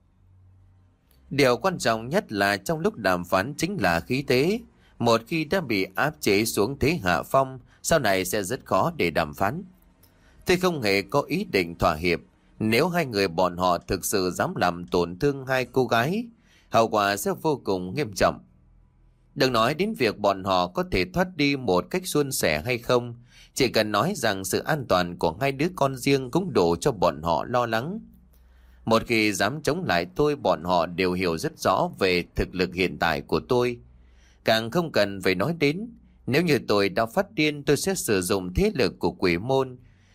Điều quan trọng nhất là trong lúc đàm phán chính là khí thế. Một khi đã bị áp chế xuống thế hạ phong, sau này sẽ rất khó để đàm phán. Tôi không hề có ý định thỏa hiệp. Nếu hai người bọn họ thực sự dám làm tổn thương hai cô gái, hậu quả sẽ vô cùng nghiêm trọng. Đừng nói đến việc bọn họ có thể thoát đi một cách suôn sẻ hay không. Chỉ cần nói rằng sự an toàn của hai đứa con riêng cũng đủ cho bọn họ lo lắng. Một khi dám chống lại tôi, bọn họ đều hiểu rất rõ về thực lực hiện tại của tôi. Càng không cần phải nói đến, nếu như tôi đã phát điên, tôi sẽ sử dụng thế lực của quỷ môn.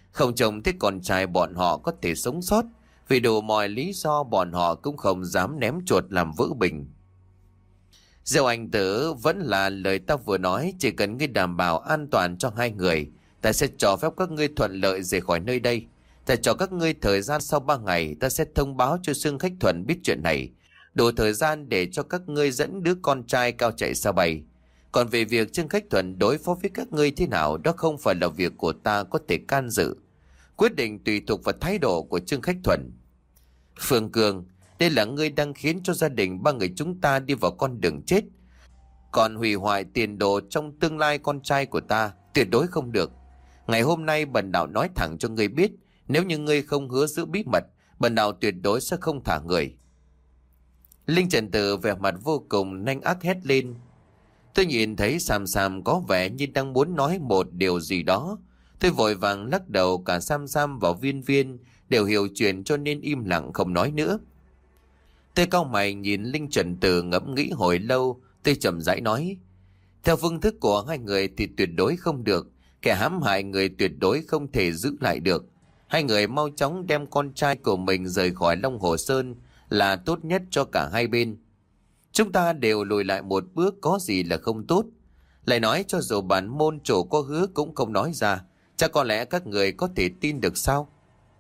Không trông thấy con trai bọn họ có thể sống sót. Vì đủ mọi lý do bọn họ cũng không dám ném chuột làm vỡ bình. Diệu Anh Tử vẫn là lời ta vừa nói, chỉ cần ngươi đảm bảo an toàn cho hai người, ta sẽ cho phép các ngươi thuận lợi rời khỏi nơi đây. Ta cho các ngươi thời gian sau ba ngày, ta sẽ thông báo cho Dương Khách Thuần biết chuyện này, đủ thời gian để cho các ngươi dẫn đứa con trai cao chạy xa bay. Còn về việc Dương Khách Thuần đối phó với các ngươi thế nào, đó không phải là việc của ta có thể can dự. Quyết định tùy thuộc vào thái độ của Dương Khách Thuần. Phương Cường, đây là ngươi đang khiến cho gia đình ba người chúng ta đi vào con đường chết. Còn hủy hoại tiền đồ trong tương lai con trai của ta, tuyệt đối không được. Ngày hôm nay bần đạo nói thẳng cho ngươi biết, nếu như ngươi không hứa giữ bí mật, bần đạo tuyệt đối sẽ không thả người. Linh Trần Tử vẻ mặt vô cùng nhanh ác hét lên. Tôi nhìn thấy Sam Sam có vẻ như đang muốn nói một điều gì đó. Tôi vội vàng lắc đầu, cả Sam Sam và Viên Viên đều hiểu chuyện cho nên im lặng không nói nữa. Tôi cau mày nhìn Linh Trần Tử ngẫm nghĩ hồi lâu, tôi chậm rãi nói. Theo phương thức của hai người thì tuyệt đối không được, kẻ hãm hại người tuyệt đối không thể giữ lại được. Hai người mau chóng đem con trai của mình rời khỏi Long Hồ Sơn là tốt nhất cho cả hai bên. Chúng ta đều lùi lại một bước, có gì là không tốt. Lại nói cho dù bản môn chủ có hứa cũng không nói ra, chắc có lẽ các người có thể tin được sao?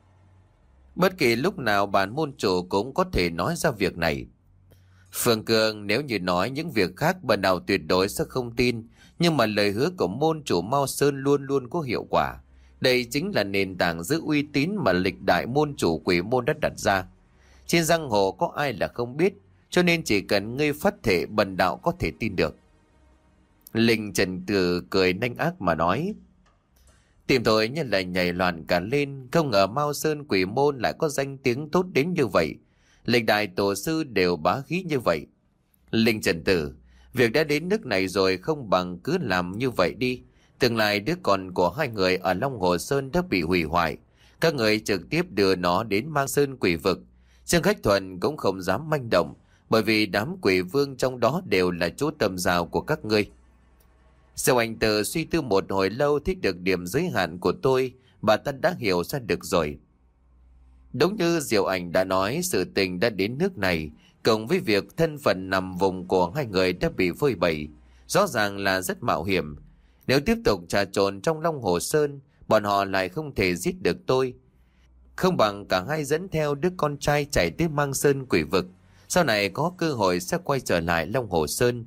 Bất kỳ lúc nào bản môn chủ cũng có thể nói ra việc này. Phương Cường, nếu như nói những việc khác bần đạo tuyệt đối sẽ không tin, nhưng mà lời hứa của môn chủ Mao Sơn luôn luôn có hiệu quả. Đây chính là nền tảng giữ uy tín mà lịch đại môn chủ Quỷ Môn đã đặt ra. Trên giang hồ có ai là không biết, cho nên chỉ cần ngươi phát thể bần đạo có thể tin được. Linh Trần Tử cười nhanh ác mà nói. Tìm tôi như là nhảy loạn cả lên, không ngờ Mao Sơn Quỷ Môn lại có danh tiếng tốt đến như vậy. Lịch đại tổ sư đều bá khí như vậy. Linh Trần Tử, việc đã đến nước này rồi, không bằng cứ làm như vậy đi. Tương lai đứa con của hai người ở Long Hồ Sơn đã bị hủy hoại. Các người trực tiếp đưa nó đến Mang Sơn Quỷ Vực. Dương Khách Thuần cũng không dám manh động, bởi vì đám quỷ vương trong đó đều là chỗ tầm rào của các ngươi. Diệu Anh Tử suy tư một hồi lâu, thích được điểm giới hạn của tôi, bà ta đã hiểu ra được rồi. Đúng như Diệu Anh đã nói, sự tình đã đến nước này, cộng với việc thân phận nằm vùng của hai người đã bị phơi bày, rõ ràng là rất mạo hiểm. Nếu tiếp tục trà trộn trong Long Hồ Sơn, bọn họ lại không thể giết được tôi. Không bằng cả hai dẫn theo đứa con trai chạy tới Mang Sơn Quỷ Vực, sau này có cơ hội sẽ quay trở lại Long Hồ Sơn.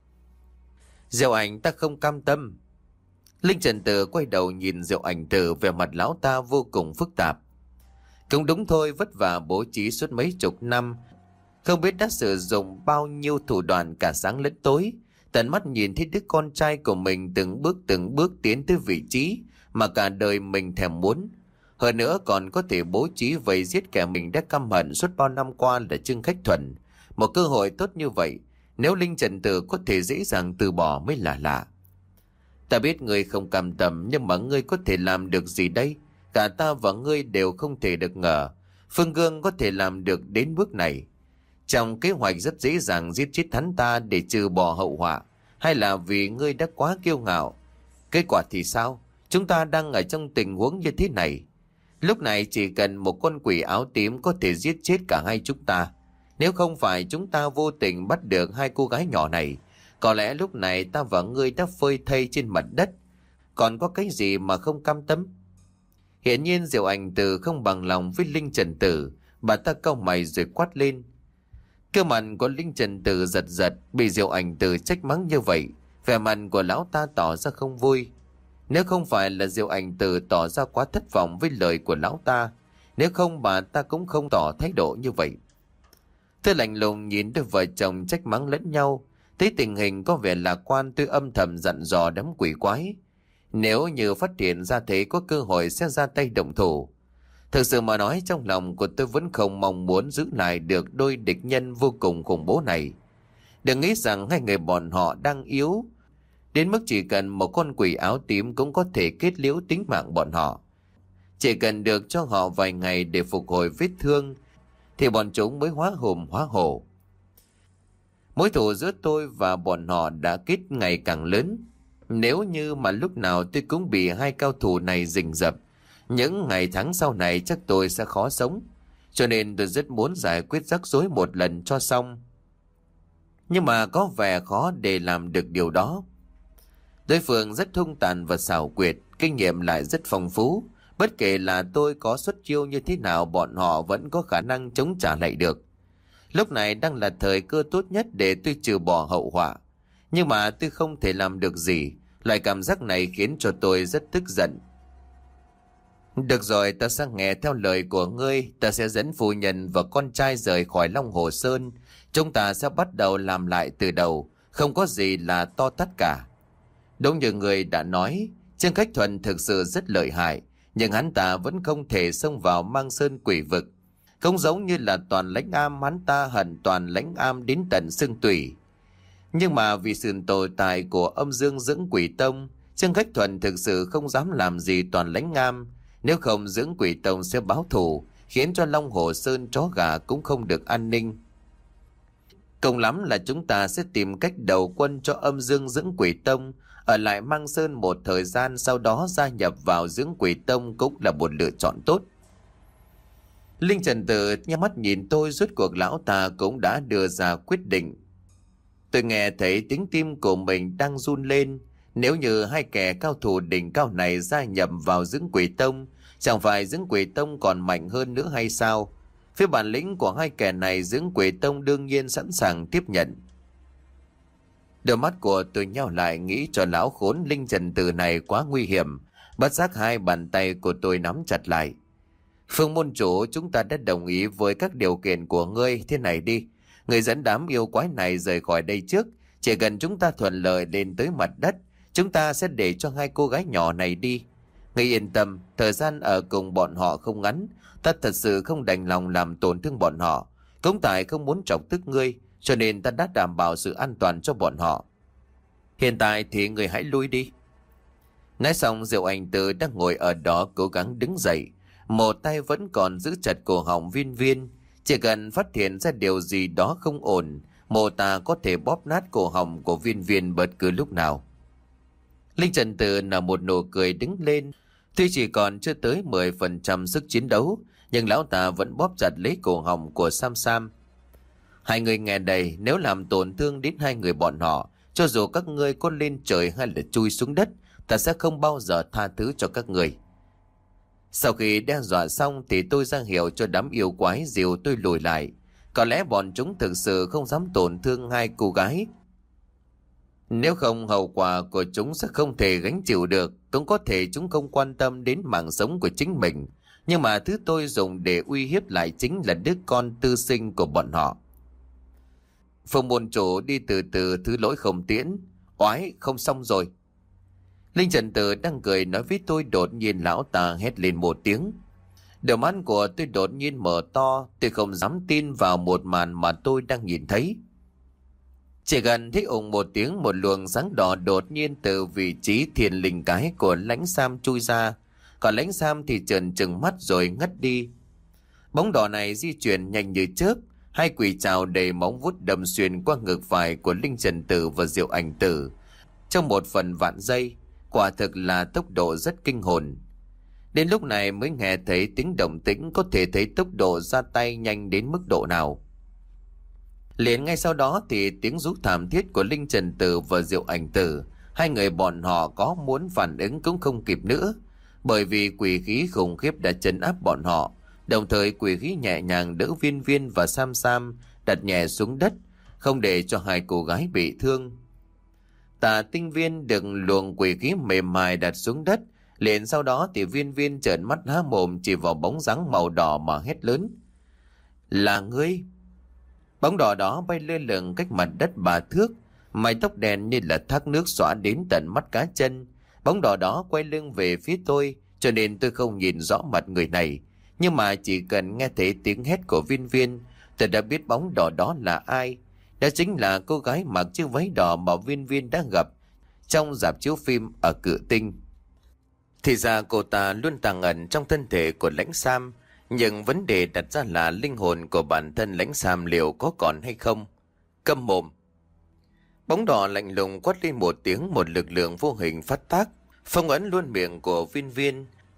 Diệu Anh, ta không cam tâm. Linh Trần Tử quay đầu nhìn Diệu Anh Tử, vẻ mặt lão ta vô cùng phức tạp. Cũng đúng thôi, vất vả bố trí suốt mấy chục năm, không biết đã sử dụng bao nhiêu thủ đoạn cả sáng lẫn tối, tận mắt nhìn thấy đứa con trai của mình từng bước từng bước tiến tới vị trí mà cả đời mình thèm muốn. Hơn nữa còn có thể bố trí vây giết kẻ mình đã căm hận suốt bao năm qua là Dương Khách Thuần. Một cơ hội tốt như vậy, nếu Linh Trần Tử có thể dễ dàng từ bỏ mới là lạ. Ta biết ngươi không cam tâm, nhưng mà ngươi có thể làm được gì đây? Cả ta và ngươi đều không thể được ngờ Phương Cương có thể làm được đến bước này. Trong kế hoạch rất dễ dàng giết chết hắn ta để trừ bỏ hậu họa, hay là vì ngươi đã quá kiêu ngạo? Kết quả thì sao? Chúng ta đang ở trong tình huống như thế này. Lúc này chỉ cần một con quỷ áo tím có thể giết chết cả hai chúng ta. Nếu không phải chúng ta vô tình bắt được hai cô gái nhỏ này, có lẽ lúc này ta và ngươi đã phơi thây trên mặt đất. Còn có cái gì mà không cam tâm? Hiển nhiên Diệu Anh Tử không bằng lòng với Linh Trần Tử, bà ta cau mày rồi quát lên. Cơ mặt của Linh Trần Tử giật giật, bị Diệu Anh Tử trách mắng như vậy, vẻ mặt của lão ta tỏ ra không vui. Nếu không phải là Diệu Anh Tử tỏ ra quá thất vọng với lời của lão ta, nếu không bà ta cũng không tỏ thái độ như vậy. Tôi lạnh lùng nhìn đôi vợ chồng trách mắng lẫn nhau, thấy tình hình có vẻ lạc quan, tôi âm thầm dặn dò đám quỷ quái. Nếu như phát hiện ra thế có cơ hội sẽ ra tay động thủ. Thực sự mà nói, trong lòng của tôi vẫn không mong muốn giữ lại được đôi địch nhân vô cùng khủng bố này. Đừng nghĩ rằng hai người bọn họ đang yếu đến mức chỉ cần một con quỷ áo tím cũng có thể kết liễu tính mạng bọn họ. Chỉ cần được cho họ vài ngày để phục hồi vết thương thì bọn chúng mới hóa hồn hóa hổ. Mối thù giữa tôi và bọn họ đã kết ngày càng lớn. Nếu như mà lúc nào tôi cũng bị hai cao thủ này rình rập, Những ngày tháng sau này chắc tôi sẽ khó sống. Cho nên tôi rất muốn giải quyết rắc rối một lần cho xong. Nhưng mà có vẻ khó để làm được điều đó. Đối phương rất hung tàn và xảo quyệt, kinh nghiệm lại rất phong phú. Bất kể là tôi có xuất chiêu như thế nào, bọn họ vẫn có khả năng chống trả lại được. Lúc này đang là thời cơ tốt nhất để tôi trừ bỏ hậu họa. Nhưng mà tôi không thể làm được gì. Loại cảm giác này khiến cho tôi rất tức giận. Được rồi, ta sẽ nghe theo lời của ngươi. Ta sẽ dẫn phu nhân và con trai rời khỏi Long Hồ Sơn. Chúng ta sẽ bắt đầu làm lại từ đầu. Không có gì là to tát cả. Đúng như người đã nói, Trương Khách Thuần thực sự rất lợi hại. Nhưng hắn ta vẫn không thể xông vào Mang Sơn quỷ vực. Không giống như là Toàn Lãnh Am, hắn ta hận Toàn Lãnh Am đến tận xương tủy. Nhưng mà vì sự tồn tại của âm dương dưỡng quỷ tông, Trương Khách Thuần thực sự không dám làm gì Toàn Lãnh Am. Nếu không, dưỡng quỷ tông sẽ báo thù, khiến cho Long Hồ Sơn chó gà cũng không được an ninh. Cùng lắm là chúng ta sẽ tìm cách đầu quân cho âm dương dưỡng quỷ tông, ở lại Mang Sơn một thời gian, sau đó gia nhập vào dưỡng quỷ tông cũng là một lựa chọn tốt. Linh Trần Tử nhắm mắt nhìn tôi, rốt cuộc lão ta cũng đã đưa ra quyết định. Tôi nghe thấy tiếng tim của mình đang run lên. Nếu như hai kẻ cao thủ đỉnh cao này gia nhập vào dưỡng quỷ tông, chẳng phải dưỡng quỷ tông còn mạnh hơn nữa hay sao? Phía bản lĩnh của hai kẻ này, dưỡng quỷ tông đương nhiên sẵn sàng tiếp nhận. Đôi mắt của tôi nheo lại, nghĩ cho lão khốn Linh Trần Tử này quá nguy hiểm. Bất giác hai bàn tay của tôi nắm chặt lại. Phương môn chủ, chúng ta đã đồng ý với các điều kiện của ngươi. Thế này đi, người dẫn đám yêu quái này rời khỏi đây trước. Chỉ cần chúng ta thuận lợi lên tới mặt đất, chúng ta sẽ để cho hai cô gái nhỏ này đi. Ngươi yên tâm, thời gian ở cùng bọn họ không ngắn. Ta thật sự không đành lòng làm tổn thương bọn họ. Cũng tại không muốn chọc tức ngươi, cho nên ta đã đảm bảo sự an toàn cho bọn họ. Hiện tại thì người hãy lui đi. Nói xong, Diệu Anh Tư đang ngồi ở đó cố gắng đứng dậy. Một tay vẫn còn giữ chặt cổ họng Viên Viên. Chỉ cần phát hiện ra điều gì đó không ổn, mô ta có thể bóp nát cổ họng của Viên Viên bất cứ lúc nào. Linh Trần Tử nở một nụ cười đứng lên. Tuy chỉ còn chưa tới mười phần trăm sức chiến đấu, nhưng lão ta vẫn bóp chặt lấy cổ họng của Sam Sam. Hai người nghe đây, nếu làm tổn thương đến hai người bọn họ, cho dù các ngươi có lên trời hay là chui xuống đất, ta sẽ không bao giờ tha thứ cho các người. Sau khi đe dọa xong thì tôi ra hiệu cho đám yêu quái dìu tôi lùi lại. Có lẽ bọn chúng thực sự không dám tổn thương hai cô gái. Nếu không, hậu quả của chúng sẽ không thể gánh chịu được. Cũng có thể chúng không quan tâm đến mạng sống của chính mình. Nhưng mà thứ tôi dùng để uy hiếp lại chính là đứa con tư sinh của bọn họ. Phương môn chủ đi từ từ, thứ lỗi không tiễn. Oái, không xong rồi. Linh Trần Tử đang cười nói với tôi, đột nhiên lão ta hét lên một tiếng. Đôi mắt của tôi đột nhiên mở to, tôi không dám tin vào một màn mà tôi đang nhìn thấy. Chỉ gần thấy ùng một tiếng, một luồng sáng đỏ đột nhiên từ vị trí thiền linh cái của Lãnh Sam chui ra. Còn Lãnh Sam thì trợn trừng mắt rồi ngất đi. Bóng đỏ này di chuyển nhanh như chớp, hai quỷ trảo đầy móng vuốt đâm xuyên qua ngực phải của Linh Trần Tử và Diệu Ảnh Tử trong một phần vạn giây. Quả thực là tốc độ rất kinh hồn. Đến lúc này mới nghe thấy tiếng động tĩnh, có thể thấy tốc độ ra tay nhanh đến mức độ nào. Liền ngay sau đó thì tiếng rú thảm thiết của Linh Trần Tử và Diệu Ảnh Tử. Hai người bọn họ có muốn phản ứng cũng không kịp nữa, bởi vì quỷ khí khủng khiếp đã trấn áp bọn họ. Đồng thời quỷ khí nhẹ nhàng đỡ Viên Viên và Sam Sam đặt nhẹ xuống đất, không để cho hai cô gái bị thương. Tà Tinh Viên được luồng quỷ khí mềm mại đặt xuống đất. Liền sau đó thì Viên Viên trợn mắt há mồm chỉ vào bóng dáng màu đỏ mà hét lớn. Là ngươi! Bóng đỏ đó bay lơ lửng cách mặt đất ba thước, mái tóc đen như là thác nước xõa đến tận mắt cá chân. Bóng đỏ đó quay lưng về phía tôi, cho nên tôi không nhìn rõ mặt người này. Nhưng mà chỉ cần nghe thấy tiếng hét của Viên Viên, tôi đã biết bóng đỏ đó là ai. Đó chính là cô gái mặc chiếc váy đỏ mà Viên Viên đã gặp trong rạp chiếu phim ở Cự Tinh. Thì ra cô ta luôn tàng ẩn trong thân thể của Lãnh Sam, nhưng vấn đề đặt ra là linh hồn của bản thân Lãnh Sam liệu có còn hay không. Câm mồm! Bóng đỏ lạnh lùng quát lên một tiếng, một lực lượng vô hình phát tác, phong ấn luôn miệng của Viên Viên.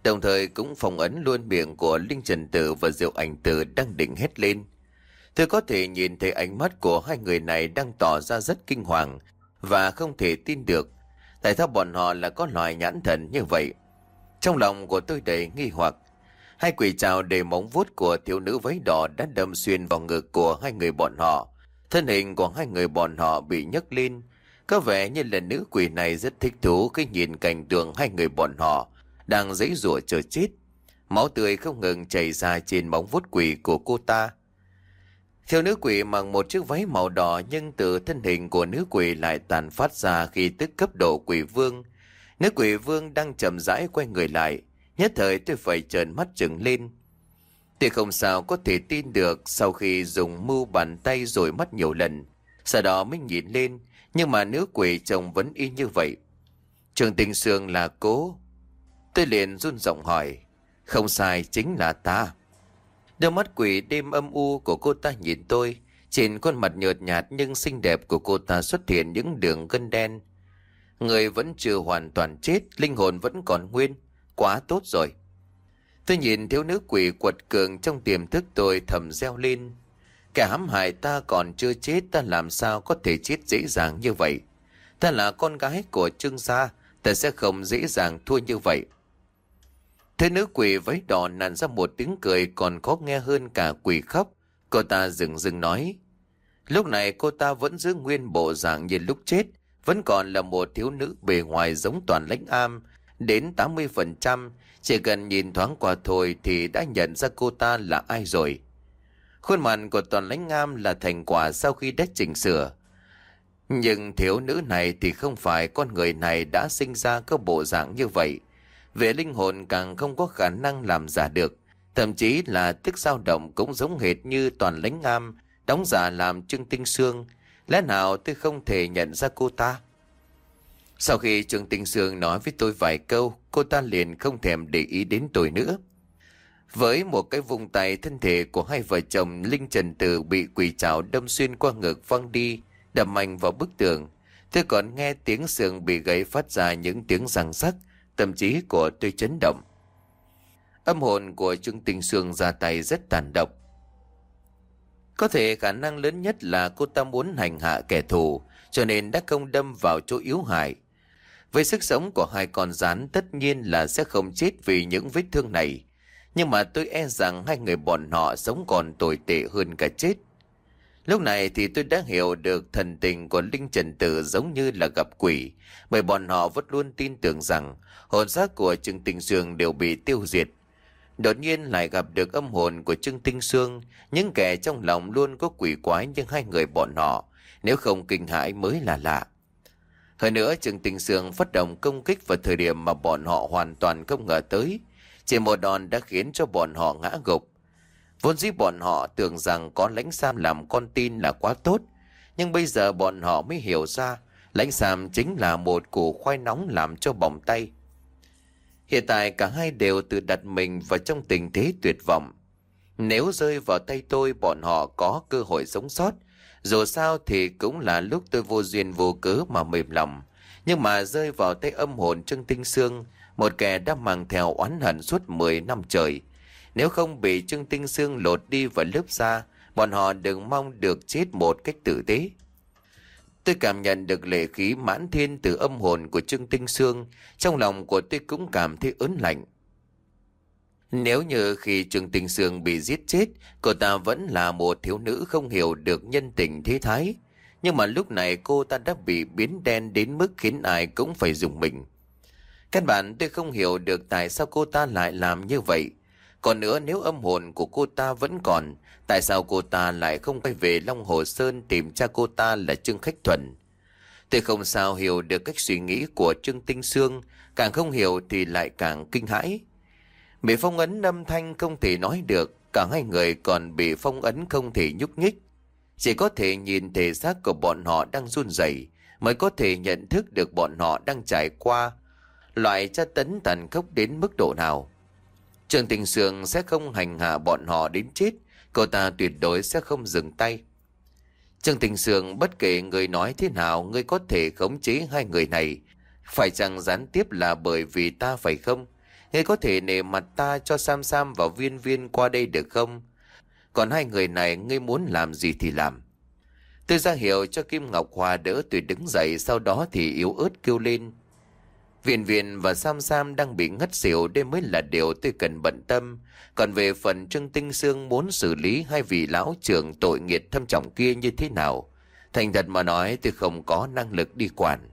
đồng thời cũng phong ấn luôn miệng của Linh Trần Tử và Diệu Ảnh Tử đang định hét lên. Tôi có thể nhìn thấy ánh mắt của hai người này đang tỏ ra rất kinh hoàng và không thể tin được. Tại sao bọn họ là có loài nhãn thần như vậy? Trong lòng của tôi đầy nghi hoặc. Hai quỷ trảo để móng vuốt của thiếu nữ váy đỏ đã đâm xuyên vào ngực của hai người bọn họ. Thân hình của hai người bọn họ bị nhấc lên. Có vẻ như là nữ quỷ này rất thích thú khi nhìn cảnh tượng hai người bọn họ đang giãy giụa chờ chết. Máu tươi không ngừng chảy ra trên móng vuốt quỷ của cô ta. Thiếu nữ quỷ mặc một chiếc váy màu đỏ, nhưng từ thân hình của nữ quỷ lại tàn phát ra khi tức cấp độ quỷ vương. Nữ quỷ vương đang chậm rãi quay người lại. Nhất thời tôi phải trợn mắt trừng lên. Tôi không sao có thể tin được sau khi dùng mưu bàn tay rồi mắt nhiều lần. Sau đó mới nhìn lên, nhưng mà nữ quỷ trông vẫn y như vậy. Trường Tình Sương là cô. Tôi liền run giọng hỏi. Không sai, chính là ta. Đôi mắt quỷ đêm âm u của cô ta nhìn tôi. Trên khuôn mặt nhợt nhạt nhưng xinh đẹp của cô ta xuất hiện những đường gân đen. Người vẫn chưa hoàn toàn chết, linh hồn vẫn còn nguyên. Quá tốt rồi. Tôi nhìn thiếu nữ quỷ quật cường trong tiềm thức, tôi thầm reo lên. Kẻ hãm hại ta còn chưa chết, ta làm sao có thể chết dễ dàng như vậy? Ta là con gái của Trương gia, ta sẽ không dễ dàng thua như vậy. Thế nữ quỷ váy đỏ nặn ra một tiếng cười còn khó nghe hơn cả quỷ khóc. Cô ta dừng dừng nói. Lúc này cô ta vẫn giữ nguyên bộ dạng như lúc chết, vẫn còn là một thiếu nữ bề ngoài giống Toàn Lãnh Am đến tám mươi phần trăm, chỉ cần nhìn thoáng qua thôi thì đã nhận ra cô ta là ai rồi. Khuôn mặt của Toàn Lãnh Am là thành quả sau khi đã chỉnh sửa. Nhưng thiếu nữ này thì không phải, con người này đã sinh ra có bộ dạng như vậy. Về linh hồn càng không có khả năng làm giả được, thậm chí là tức dao động cũng giống hệt như Toàn Lãnh Am đóng giả làm Trương Tinh Sương. Lẽ nào tôi không thể nhận ra cô ta? Sau khi Trương Tinh Sương nói với tôi vài câu, cô ta liền không thèm để ý đến tôi nữa. Với một cái vùng tay, thân thể của hai vợ chồng Linh Trần Tử bị quỷ trảo đâm xuyên qua ngực văng đi, đập mạnh vào bức tường. Tôi còn nghe tiếng xương bị gãy phát ra những tiếng răng rắc, tâm trí của tôi chấn động. Âm hồn của Trương Tinh Sương ra tay rất tàn độc. Có thể khả năng lớn nhất là cô ta muốn hành hạ kẻ thù, cho nên đã không đâm vào chỗ yếu hại. Với sức sống của hai con rắn tất nhiên là sẽ không chết vì những vết thương này. Nhưng mà tôi e rằng hai người bọn họ sống còn tồi tệ hơn cả chết. Lúc này thì tôi đã hiểu được thần tình của Linh Trần Tử giống như là gặp quỷ, bởi bọn họ vẫn luôn tin tưởng rằng hồn xác của Trương Tinh Sương đều bị tiêu diệt. Đột nhiên lại gặp được âm hồn của Trương Tinh Sương, những kẻ trong lòng luôn có quỷ quái như hai người bọn họ, nếu không kinh hãi mới là lạ. Hơn nữa, Trương Tinh Sương phát động công kích vào thời điểm mà bọn họ hoàn toàn không ngờ tới. Chỉ một đòn đã khiến cho bọn họ ngã gục. Vốn dĩ bọn họ tưởng rằng có Lãnh Sam làm con tin là quá tốt, nhưng bây giờ bọn họ mới hiểu ra Lãnh Sam chính là một củ khoai nóng làm cho bỏng tay. Hiện tại cả hai đều tự đặt mình vào trong tình thế tuyệt vọng. Nếu rơi vào tay tôi, bọn họ có cơ hội sống sót. Dù sao thì cũng là lúc tôi vô duyên vô cớ mà mềm lòng. Nhưng mà rơi vào tay âm hồn Trương Tinh Sương, một kẻ đã mang theo oán hận suốt mười năm trời. Nếu không bị Trương Tinh Sương lột đi và lớp da, bọn họ đừng mong được chết một cách tử tế. Tôi cảm nhận được lệ khí mãn thiên từ âm hồn của Trương Tinh Sương, trong lòng của tôi cũng cảm thấy ớn lạnh. Nếu như khi Trương Tinh Sương bị giết chết, cô ta vẫn là một thiếu nữ không hiểu được nhân tình thế thái. Nhưng mà lúc này cô ta đã bị biến đen đến mức khiến ai cũng phải dùng mình. Căn bản tôi không hiểu được tại sao cô ta lại làm như vậy. Còn nữa, nếu âm hồn của cô ta vẫn còn, tại sao cô ta lại không quay về Long Hồ Sơn tìm cha cô ta là Trương Khách Thuần? Tôi không sao hiểu được cách suy nghĩ của Trương Tinh Sương, càng không hiểu thì lại càng kinh hãi. Bị phong ấn âm thanh không thể nói được, cả hai người còn bị phong ấn không thể nhúc nhích. Chỉ có thể nhìn thể xác của bọn họ đang run rẩy mới có thể nhận thức được bọn họ đang trải qua loại tra tấn tàn khốc đến mức độ nào. Trương Tinh Sương sẽ không hành hạ bọn họ đến chết, cô ta tuyệt đối sẽ không dừng tay. Trương Tinh Sương, bất kể người nói thế nào, ngươi có thể khống chế hai người này. Phải chăng gián tiếp là bởi vì ta phải không? Ngươi có thể nể mặt ta cho Sam Sam và Viên Viên qua đây được không? Còn hai người này ngươi muốn làm gì thì làm. Tôi ra hiệu cho Kim Ngọc Hòa đỡ tôi đứng dậy, sau đó thì yếu ớt kêu lên. Viên Viên và Sam Sam đang bị ngất xỉu, đây mới là điều tôi cần bận tâm. Còn về phần Trương Tinh Sương muốn xử lý hai vị lão trưởng tội nghiệt thâm trọng kia như thế nào, thành thật mà nói tôi không có năng lực đi quản.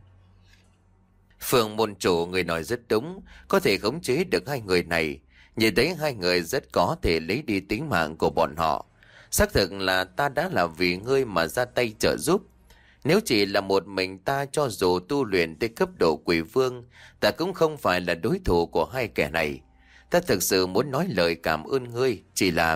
Phường môn chủ người nói rất đúng, có thể khống chế được hai người này. Nhìn thấy hai người rất có thể lấy đi tính mạng của bọn họ. Xác thực là ta đã là vì ngươi mà ra tay trợ giúp. Nếu chỉ là một mình ta, cho dù tu luyện tới cấp độ quỷ vương, ta cũng không phải là đối thủ của hai kẻ này. Ta thực sự muốn nói lời cảm ơn ngươi, chỉ là...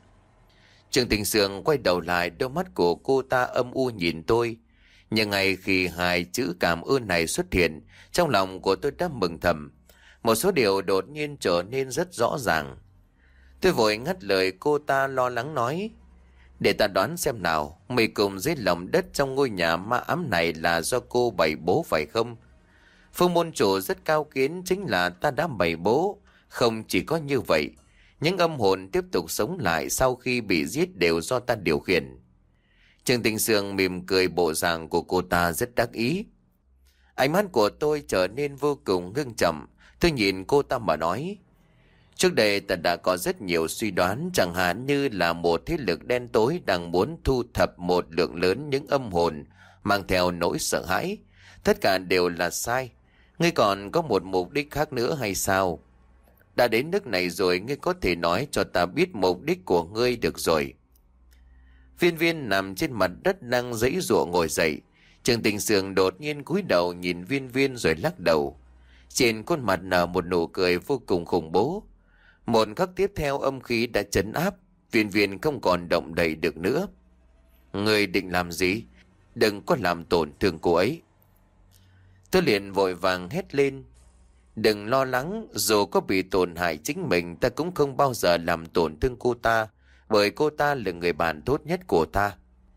Trương Tình Sương quay đầu lại, đôi mắt của cô ta âm u nhìn tôi. Nhưng ngay khi hai chữ cảm ơn này xuất hiện, trong lòng của tôi đã mừng thầm. Một số điều đột nhiên trở nên rất rõ ràng. Tôi vội ngắt lời cô ta, lo lắng nói. Để ta đoán xem nào, mày cùng dưới lòng đất trong ngôi nhà ma ám này là do cô bày bố phải không? Phương môn chủ rất cao kiến, chính là ta đã bày bố. Không chỉ có như vậy, những âm hồn tiếp tục sống lại sau khi bị giết đều do ta điều khiển. Trương Tình Sương mỉm cười, bộ dạng của cô ta rất đắc ý. Ánh mắt của tôi trở nên vô cùng ngưng trọng. Tôi nhìn cô ta mà nói. Trước đây ta đã có rất nhiều suy đoán, chẳng hạn như là một thế lực đen tối đang muốn thu thập một lượng lớn những âm hồn mang theo nỗi sợ hãi. Tất cả đều là sai. Ngươi còn có một mục đích khác nữa hay sao? Đã đến nước này rồi, ngươi có thể nói cho ta biết mục đích của ngươi được rồi. Viên Viên nằm trên mặt đất đang giãy giụa ngồi dậy. Trương Tình Sương đột nhiên cúi đầu nhìn Viên Viên rồi lắc đầu. Trên khuôn mặt nở một nụ cười vô cùng khủng bố. Một khắc tiếp theo âm khí đã trấn áp, Viên Viên không còn động đậy được nữa. Ngươi định làm gì? Đừng có làm tổn thương cô ấy. Tôi liền vội vàng hét lên. Đừng lo lắng, dù có bị tổn hại chính mình, ta cũng không bao giờ làm tổn thương cô ta, bởi cô ta là người bạn tốt nhất của ta.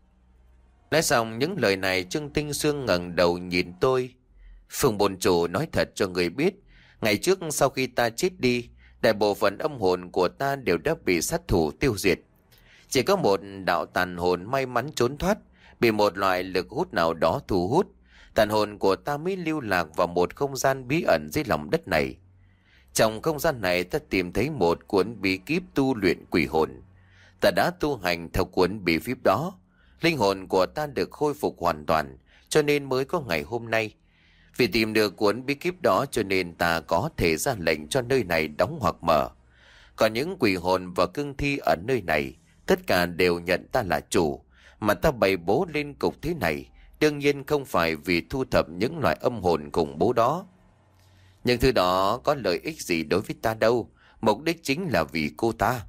Nói xong những lời này, Trương Tinh Sương ngẩng đầu nhìn tôi. Phương bồn chủ nói thật cho người biết, ngày trước sau khi ta chết đi, đại bộ phận âm hồn của ta đều đã bị sát thủ tiêu diệt. Chỉ có một đạo tàn hồn may mắn trốn thoát, bị một loại lực hút nào đó thu hút. Tàn hồn của ta mới lưu lạc vào một không gian bí ẩn dưới lòng đất này. Trong không gian này ta tìm thấy một cuốn bí kíp tu luyện quỷ hồn. Ta đã tu hành theo cuốn bí kíp đó. Linh hồn của ta được khôi phục hoàn toàn, cho nên mới có ngày hôm nay. Vì tìm được cuốn bí kíp đó cho nên ta có thể ra lệnh cho nơi này đóng hoặc mở. Còn những quỷ hồn và cương thi ở nơi này, tất cả đều nhận ta là chủ. Mà ta bày bố lên cục thế này, đương nhiên không phải vì thu thập những loại âm hồn khủng bố đó. Nhưng thứ đó có lợi ích gì đối với ta đâu, mục đích chính là vì cô ta.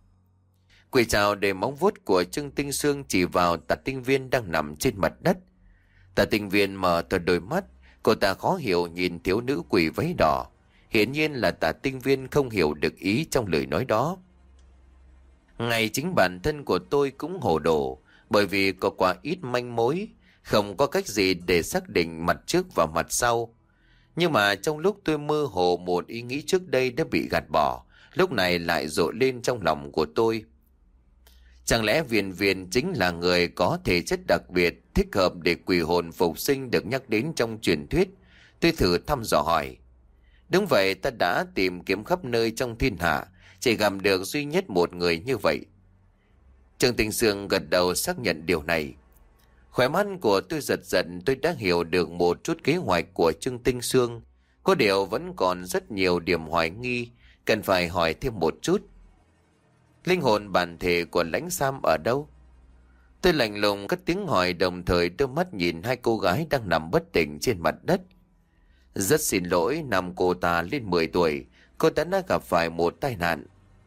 Quỷ trào để móng vuốt của Trương Tinh Sương chỉ vào Tà Tinh Viên đang nằm trên mặt đất. Tà Tinh Viên mở to đôi mắt, cô ta khó hiểu nhìn thiếu nữ quỷ váy đỏ. Hiển nhiên là Tà Tinh Viên không hiểu được ý trong lời nói đó. Ngay chính bản thân của tôi cũng hồ đồ, bởi vì có quá ít manh mối, không có cách gì để xác định mặt trước và mặt sau. Nhưng mà trong lúc tôi mơ hồ, một ý nghĩ trước đây đã bị gạt bỏ, lúc này lại rộ lên trong lòng của tôi. Chẳng lẽ Viên Viên chính là người có thể chất đặc biệt, thích hợp để quỷ hồn phục sinh được nhắc đến trong truyền thuyết? Tôi thử thăm dò hỏi. Đúng vậy, ta đã tìm kiếm khắp nơi trong thiên hạ, chỉ gặp được duy nhất một người như vậy. Trương Tinh Sương gật đầu xác nhận điều này. Khóe mắt của tôi giật giật, tôi đã hiểu được một chút kế hoạch của Trương Tinh Sương. Có điều vẫn còn rất nhiều điểm hoài nghi, cần phải hỏi thêm một chút. Linh hồn bản thể của Lãnh Sam ở đâu? Tôi lạnh lùng cất tiếng hỏi, đồng thời đưa mắt nhìn hai cô gái đang nằm bất tỉnh trên mặt đất. Rất xin lỗi, năm cô ta lên mười tuổi, cô ta đã gặp phải một tai nạn.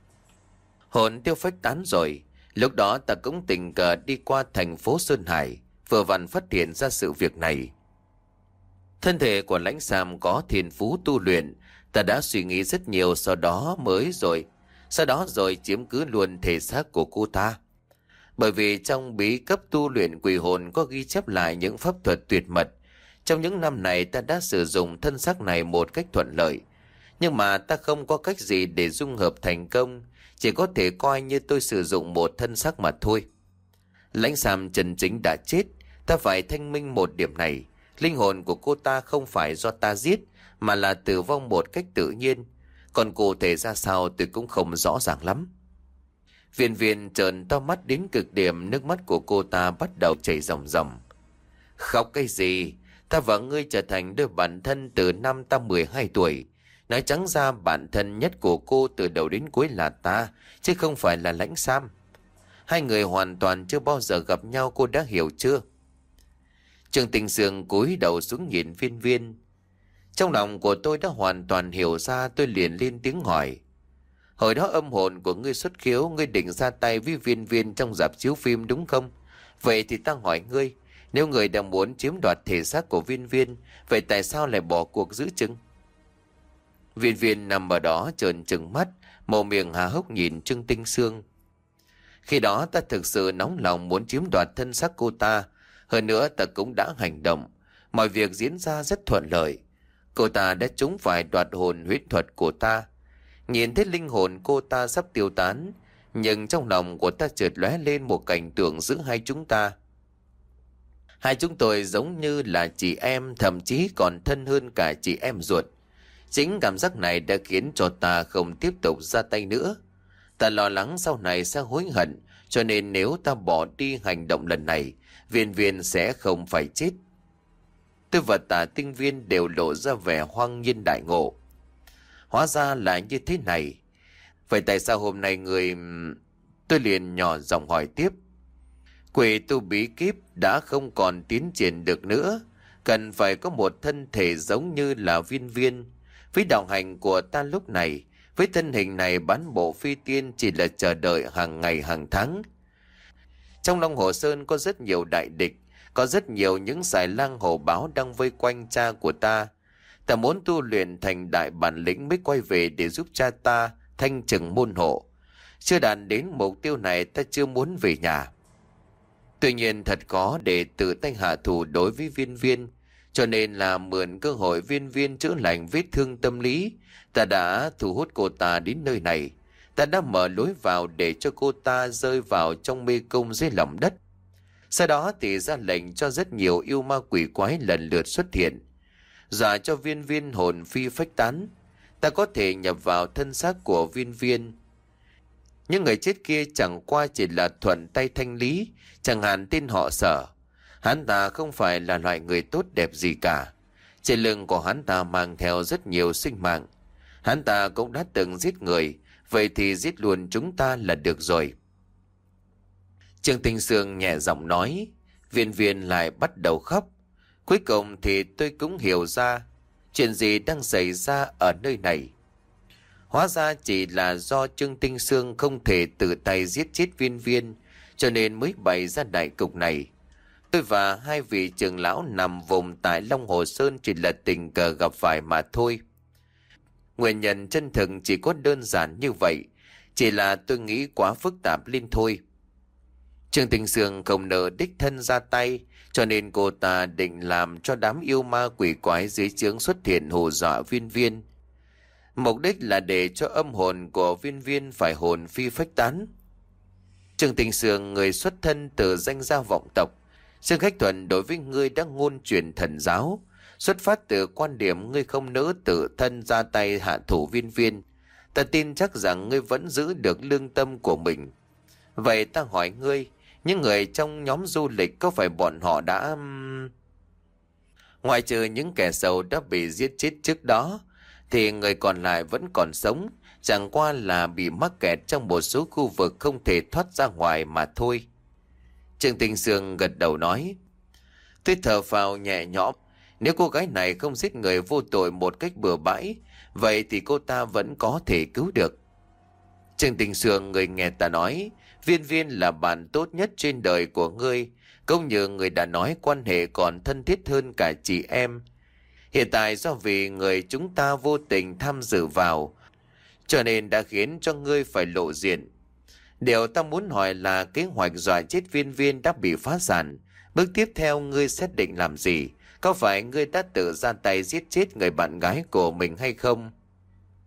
Hồn tiêu phách tán rồi. Lúc đó ta cũng tình cờ đi qua thành phố Sơn Hải, vừa vặn phát hiện ra sự việc này. Thân thể của Lãnh Sam có thiên phú tu luyện, ta đã suy nghĩ rất nhiều, sau đó mới rồi, sau đó rồi chiếm cứ luôn thể xác của cô ta. Bởi vì trong bí cấp tu luyện quỷ hồn có ghi chép lại những pháp thuật tuyệt mật. Trong những năm này ta đã sử dụng thân xác này một cách thuận lợi. Nhưng mà ta không có cách gì để dung hợp thành công, chỉ có thể coi như tôi sử dụng một thân xác mà thôi. Lãnh Sam chân chính đã chết, ta phải thanh minh một điểm này. Linh hồn của cô ta không phải do ta giết, mà là tử vong một cách tự nhiên. Còn cụ thể ra sao tôi cũng không rõ ràng lắm. Viên Viên trợn to mắt đến cực điểm, nước mắt của cô ta bắt đầu chảy ròng ròng. Khóc cái gì? Ta và ngươi trở thành đôi bạn thân từ năm ta mười hai tuổi. Nói trắng ra bạn thân nhất của cô từ đầu đến cuối là ta, chứ không phải là Lãnh Sam. Hai người hoàn toàn chưa bao giờ gặp nhau, cô đã hiểu chưa? Trương Tình Sương cúi đầu xuống nhìn Viên Viên. Trong lòng của tôi đã hoàn toàn hiểu ra, tôi liền lên tiếng hỏi. Hồi đó âm hồn của ngươi xuất khiếu, ngươi định ra tay với Viên Viên trong rạp chiếu phim đúng không? Vậy thì ta hỏi ngươi, nếu người đang muốn chiếm đoạt thể xác của Viên Viên, vậy tại sao lại bỏ cuộc giữ chừng? Viên Viên nằm ở đó trợn trừng mắt, mồm miệng há hốc nhìn Trương Tinh Sương. Khi đó ta thực sự nóng lòng muốn chiếm đoạt thân xác cô ta. Hơn nữa ta cũng đã hành động. Mọi việc diễn ra rất thuận lợi. Cô ta đã trúng phải đoạt hồn huyễn thuật của ta. Nhìn thấy linh hồn cô ta sắp tiêu tán, nhưng trong lòng của ta chợt lóe lên một cảnh tượng giữa hai chúng ta. Hai chúng tôi giống như là chị em, thậm chí còn thân hơn cả chị em ruột. Chính cảm giác này đã khiến cho ta không tiếp tục ra tay nữa. Ta lo lắng sau này sẽ hối hận, cho nên nếu ta bỏ đi hành động lần này, Viên Viên sẽ không phải chết. Tôi và Tả Tinh Viên đều lộ ra vẻ hoang nhiên đại ngộ. Hóa ra là như thế này. Vậy tại sao hôm nay người... Tôi liền nhỏ giọng hỏi tiếp. Quỷ tu bí kíp đã không còn tiến triển được nữa, cần phải có một thân thể giống như là Viên Viên. Với đạo hành của ta lúc này, với thân hình này bán bộ phi tiên chỉ là chờ đợi hàng ngày hàng tháng. Trong Long Hồ Sơn có rất nhiều đại địch, có rất nhiều những xài lang hổ báo đang vây quanh cha của ta. Ta muốn tu luyện thành đại bản lĩnh mới quay về để giúp cha ta thanh trừng môn hộ. Chưa đạt đến mục tiêu này ta chưa muốn về nhà. Tuy nhiên thật khó để tự tay hạ thủ đối với Viên Viên, cho nên là mượn cơ hội Viên Viên chữa lành vết thương tâm lý, ta đã thu hút cô ta đến nơi này. Ta đã mở lối vào để cho cô ta rơi vào trong mê cung dưới lòng đất. Sau đó thì ra lệnh cho rất nhiều yêu ma quỷ quái lần lượt xuất hiện, dọa cho Viên Viên hồn phi phách tán. Ta có thể nhập vào thân xác của Viên Viên. Những người chết kia chẳng qua chỉ là thuận tay thanh lý, chẳng hạn tên họ Sở. Hắn ta không phải là loại người tốt đẹp gì cả. Trên lưng của hắn ta mang theo rất nhiều sinh mạng. Hắn ta cũng đã từng giết người, vậy thì giết luôn chúng ta là được rồi. Trương Tinh Sương nhẹ giọng nói. Viên Viên lại bắt đầu khóc. Cuối cùng thì tôi cũng hiểu ra chuyện gì đang xảy ra ở nơi này. Hóa ra chỉ là do Trương Tinh Sương không thể tự tay giết chết Viên Viên, cho nên mới bày ra đại cục này. Tôi và hai vị trưởng lão nằm vùng tại Long Hồ Sơn chỉ là tình cờ gặp phải mà thôi. Nguyên nhân chân thực chỉ có đơn giản như vậy, chỉ là tôi nghĩ quá phức tạp lên thôi. Trương Tinh Sương không nỡ đích thân ra tay, cho nên cô ta định làm cho đám yêu ma quỷ quái dưới trướng xuất hiện hù dọa Viên Viên. Mục đích là để cho âm hồn của Viên Viên phải hồn phi phách tán. Trương Tinh Sương, người xuất thân từ danh gia vọng tộc, Dương Khách Thuần đối với ngươi đã ngôn truyền thần giáo, xuất phát từ quan điểm ngươi không nỡ tự thân ra tay hạ thủ Viên Viên. Ta tin chắc rằng ngươi vẫn giữ được lương tâm của mình. Vậy ta hỏi ngươi, những người trong nhóm du lịch có phải bọn họ đã... Ngoại trừ những kẻ xấu đã bị giết chết trước đó, thì người còn lại vẫn còn sống, chẳng qua là bị mắc kẹt trong một số khu vực không thể thoát ra ngoài mà thôi. Trương Tinh Sương gật đầu nói. Tôi thở phào nhẹ nhõm. Nếu cô gái này không giết người vô tội một cách bừa bãi, vậy thì cô ta vẫn có thể cứu được. Trương Tinh Sương, người nghe ta nói, Viên Viên là bạn tốt nhất trên đời của ngươi. Cũng như người đã nói, quan hệ còn thân thiết hơn cả chị em. Hiện tại do vì người chúng ta vô tình tham dự vào, cho nên đã khiến cho ngươi phải lộ diện. Điều ta muốn hỏi là kế hoạch dọa chết Viên Viên đã bị phá sản. Bước tiếp theo ngươi sẽ định làm gì? Có phải ngươi đã tự ra tay giết chết người bạn gái của mình hay không?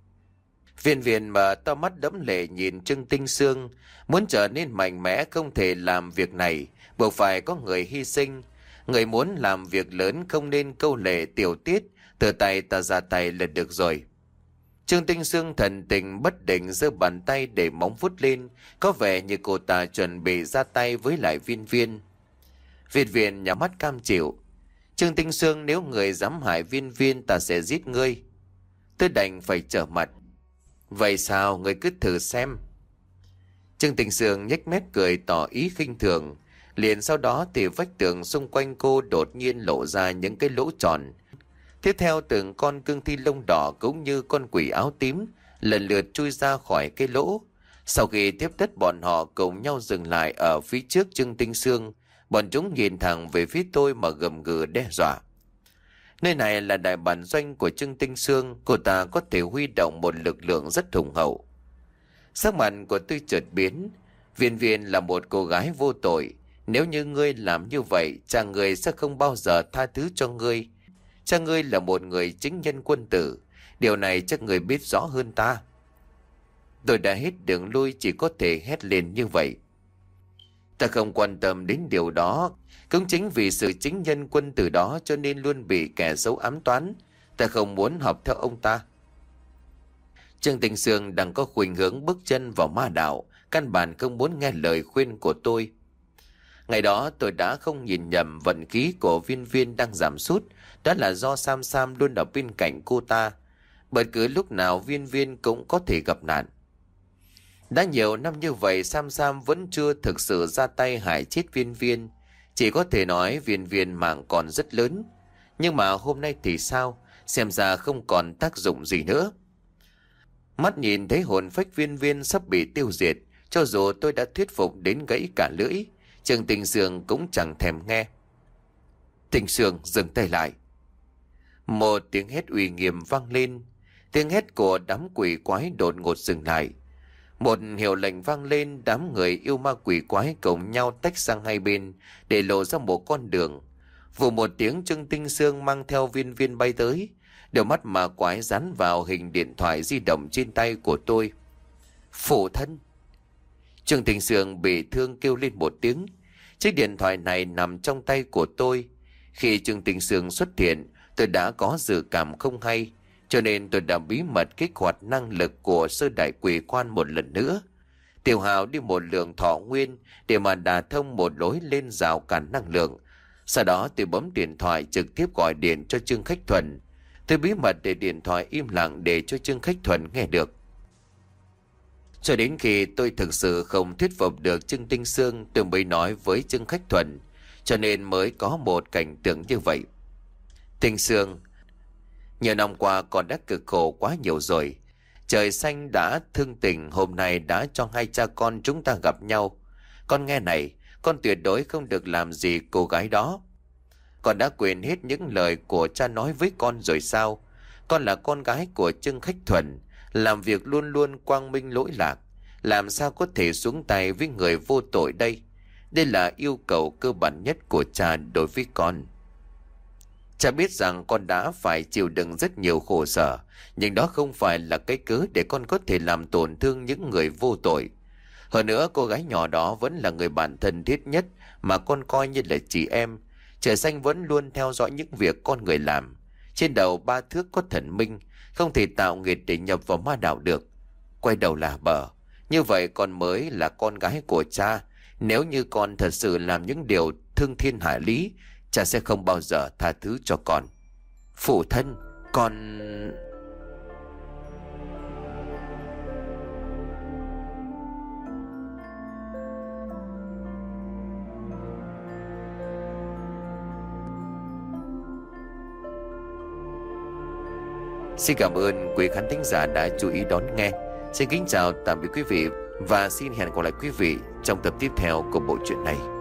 Viên Viên mở to mắt đẫm lệ nhìn Trương Tinh Sương. Muốn trở nên mạnh mẽ không thể làm việc này, buộc phải có người hy sinh. Người muốn làm việc lớn không nên câu lệ tiểu tiết, từ tay ta ra tay là được rồi. Trương Tinh Sương thần tình bất định giơ bàn tay để móng vuốt lên, có vẻ như cô ta chuẩn bị ra tay với lại Viên Viên. Viên Viên nhắm mắt cam chịu. Trương Tinh Sương, nếu người dám hại Viên Viên, ta sẽ giết ngươi. Tôi đành phải trở mặt. Vậy sao, người cứ thử xem. Trương Tinh Sương nhếch mép cười tỏ ý khinh thường. Liền sau đó thì vách tường xung quanh cô đột nhiên lộ ra những cái lỗ tròn. Tiếp theo từng con cương thi lông đỏ cũng như con quỷ áo tím lần lượt chui ra khỏi cái lỗ. Sau khi tiếp đất, bọn họ cùng nhau dừng lại ở phía trước Trương Tinh Sương. Bọn chúng nhìn thẳng về phía tôi mà gầm gừ đe dọa. Nơi này là đại bản doanh của Trương Tinh Sương, cô ta có thể huy động một lực lượng rất hùng hậu. Sắc mặt của tôi chợt biến. Viên Viên là một cô gái vô tội. Nếu như ngươi làm như vậy, cha ngươi sẽ không bao giờ tha thứ cho ngươi. Cha ngươi là một người chính nhân quân tử. Điều này chắc ngươi biết rõ hơn ta. Tôi đã hết đường lui, chỉ có thể hét lên như vậy. Ta không quan tâm đến điều đó. Cũng chính vì sự chính nhân quân tử đó cho nên luôn bị kẻ xấu ám toán. Ta không muốn học theo ông ta. Trương Tinh Sương đang có khuynh hướng bước chân vào ma đạo, căn bản không muốn nghe lời khuyên của tôi. Ngày đó tôi đã không nhìn nhầm, vận khí của Viên Viên đang giảm sút. Đó là do Sam Sam luôn ở bên cạnh cô ta. Bất cứ lúc nào Viên Viên cũng có thể gặp nạn. Đã nhiều năm như vậy, Sam Sam vẫn chưa thực sự ra tay hại chết Viên Viên. Chỉ có thể nói Viên Viên mạng còn rất lớn. Nhưng mà hôm nay thì sao? Xem ra không còn tác dụng gì nữa. Mắt nhìn thấy hồn phách Viên Viên sắp bị tiêu diệt, cho dù tôi đã thuyết phục đến gãy cả lưỡi, Trương Tinh Sương cũng chẳng thèm nghe. Tinh Sương dừng tay lại. Một tiếng hét uy nghiêm vang lên. Tiếng hét của đám quỷ quái đột ngột dừng lại. Một hiệu lệnh vang lên, đám người yêu ma quỷ quái cùng nhau tách sang hai bên để lộ ra một con đường. Vụ một tiếng, Trương Tinh Sương mang theo Viên Viên bay tới. Đôi mắt ma quái dán vào hình điện thoại di động trên tay của tôi. Phụ thân! Trương Tinh Sương bị thương kêu lên một tiếng. Chiếc điện thoại này nằm trong tay của tôi. Khi Trương Tinh Sương xuất hiện, tôi đã có dự cảm không hay, cho nên tôi đã bí mật kích hoạt năng lực của sơ đại quỷ quan một lần nữa. Tiêu hao đi một lượng thọ nguyên để mà đả thông một lối lên rào cản năng lượng. Sau đó tôi bấm điện thoại trực tiếp gọi điện cho Trương Khách Thuần. Tôi bí mật để điện thoại im lặng để cho Trương Khách Thuần nghe được. Cho đến khi tôi thực sự không thuyết phục được Trương Tinh Sương, tôi mới nói với Trương Khách Thuần, cho nên mới có một cảnh tượng như vậy. Tinh Sương, nhiều năm qua con đã cực khổ quá nhiều rồi. Trời xanh đã thương tình, hôm nay đã cho hai cha con chúng ta gặp nhau. Con nghe này, con tuyệt đối không được làm gì cô gái đó. Con đã quên hết những lời của cha nói với con rồi sao? Con là con gái của Trương Khách Thuần, làm việc luôn luôn quang minh lỗi lạc. Làm sao có thể xuống tay với người vô tội đây? Đây là yêu cầu cơ bản nhất của cha đối với con. Cha biết rằng con đã phải chịu đựng rất nhiều khổ sở, nhưng đó không phải là cái cớ để con có thể làm tổn thương những người vô tội. Hơn nữa, cô gái nhỏ đó vẫn là người bạn thân thiết nhất mà con coi như là chị em. Trời xanh vẫn luôn theo dõi những việc con người làm. Trên đầu ba thước có thần minh, không thể tạo nghiệt để nhập vào ma đạo được. Quay đầu là bờ. Như vậy con mới là con gái của cha. Nếu như con thật sự làm những điều thương thiên hại lý, cha sẽ không bao giờ tha thứ cho con. Phụ thân, con... Xin cảm ơn quý khán thính giả đã chú ý đón nghe. Xin kính chào tạm biệt quý vị và xin hẹn gặp lại quý vị trong tập tiếp theo của bộ truyện này.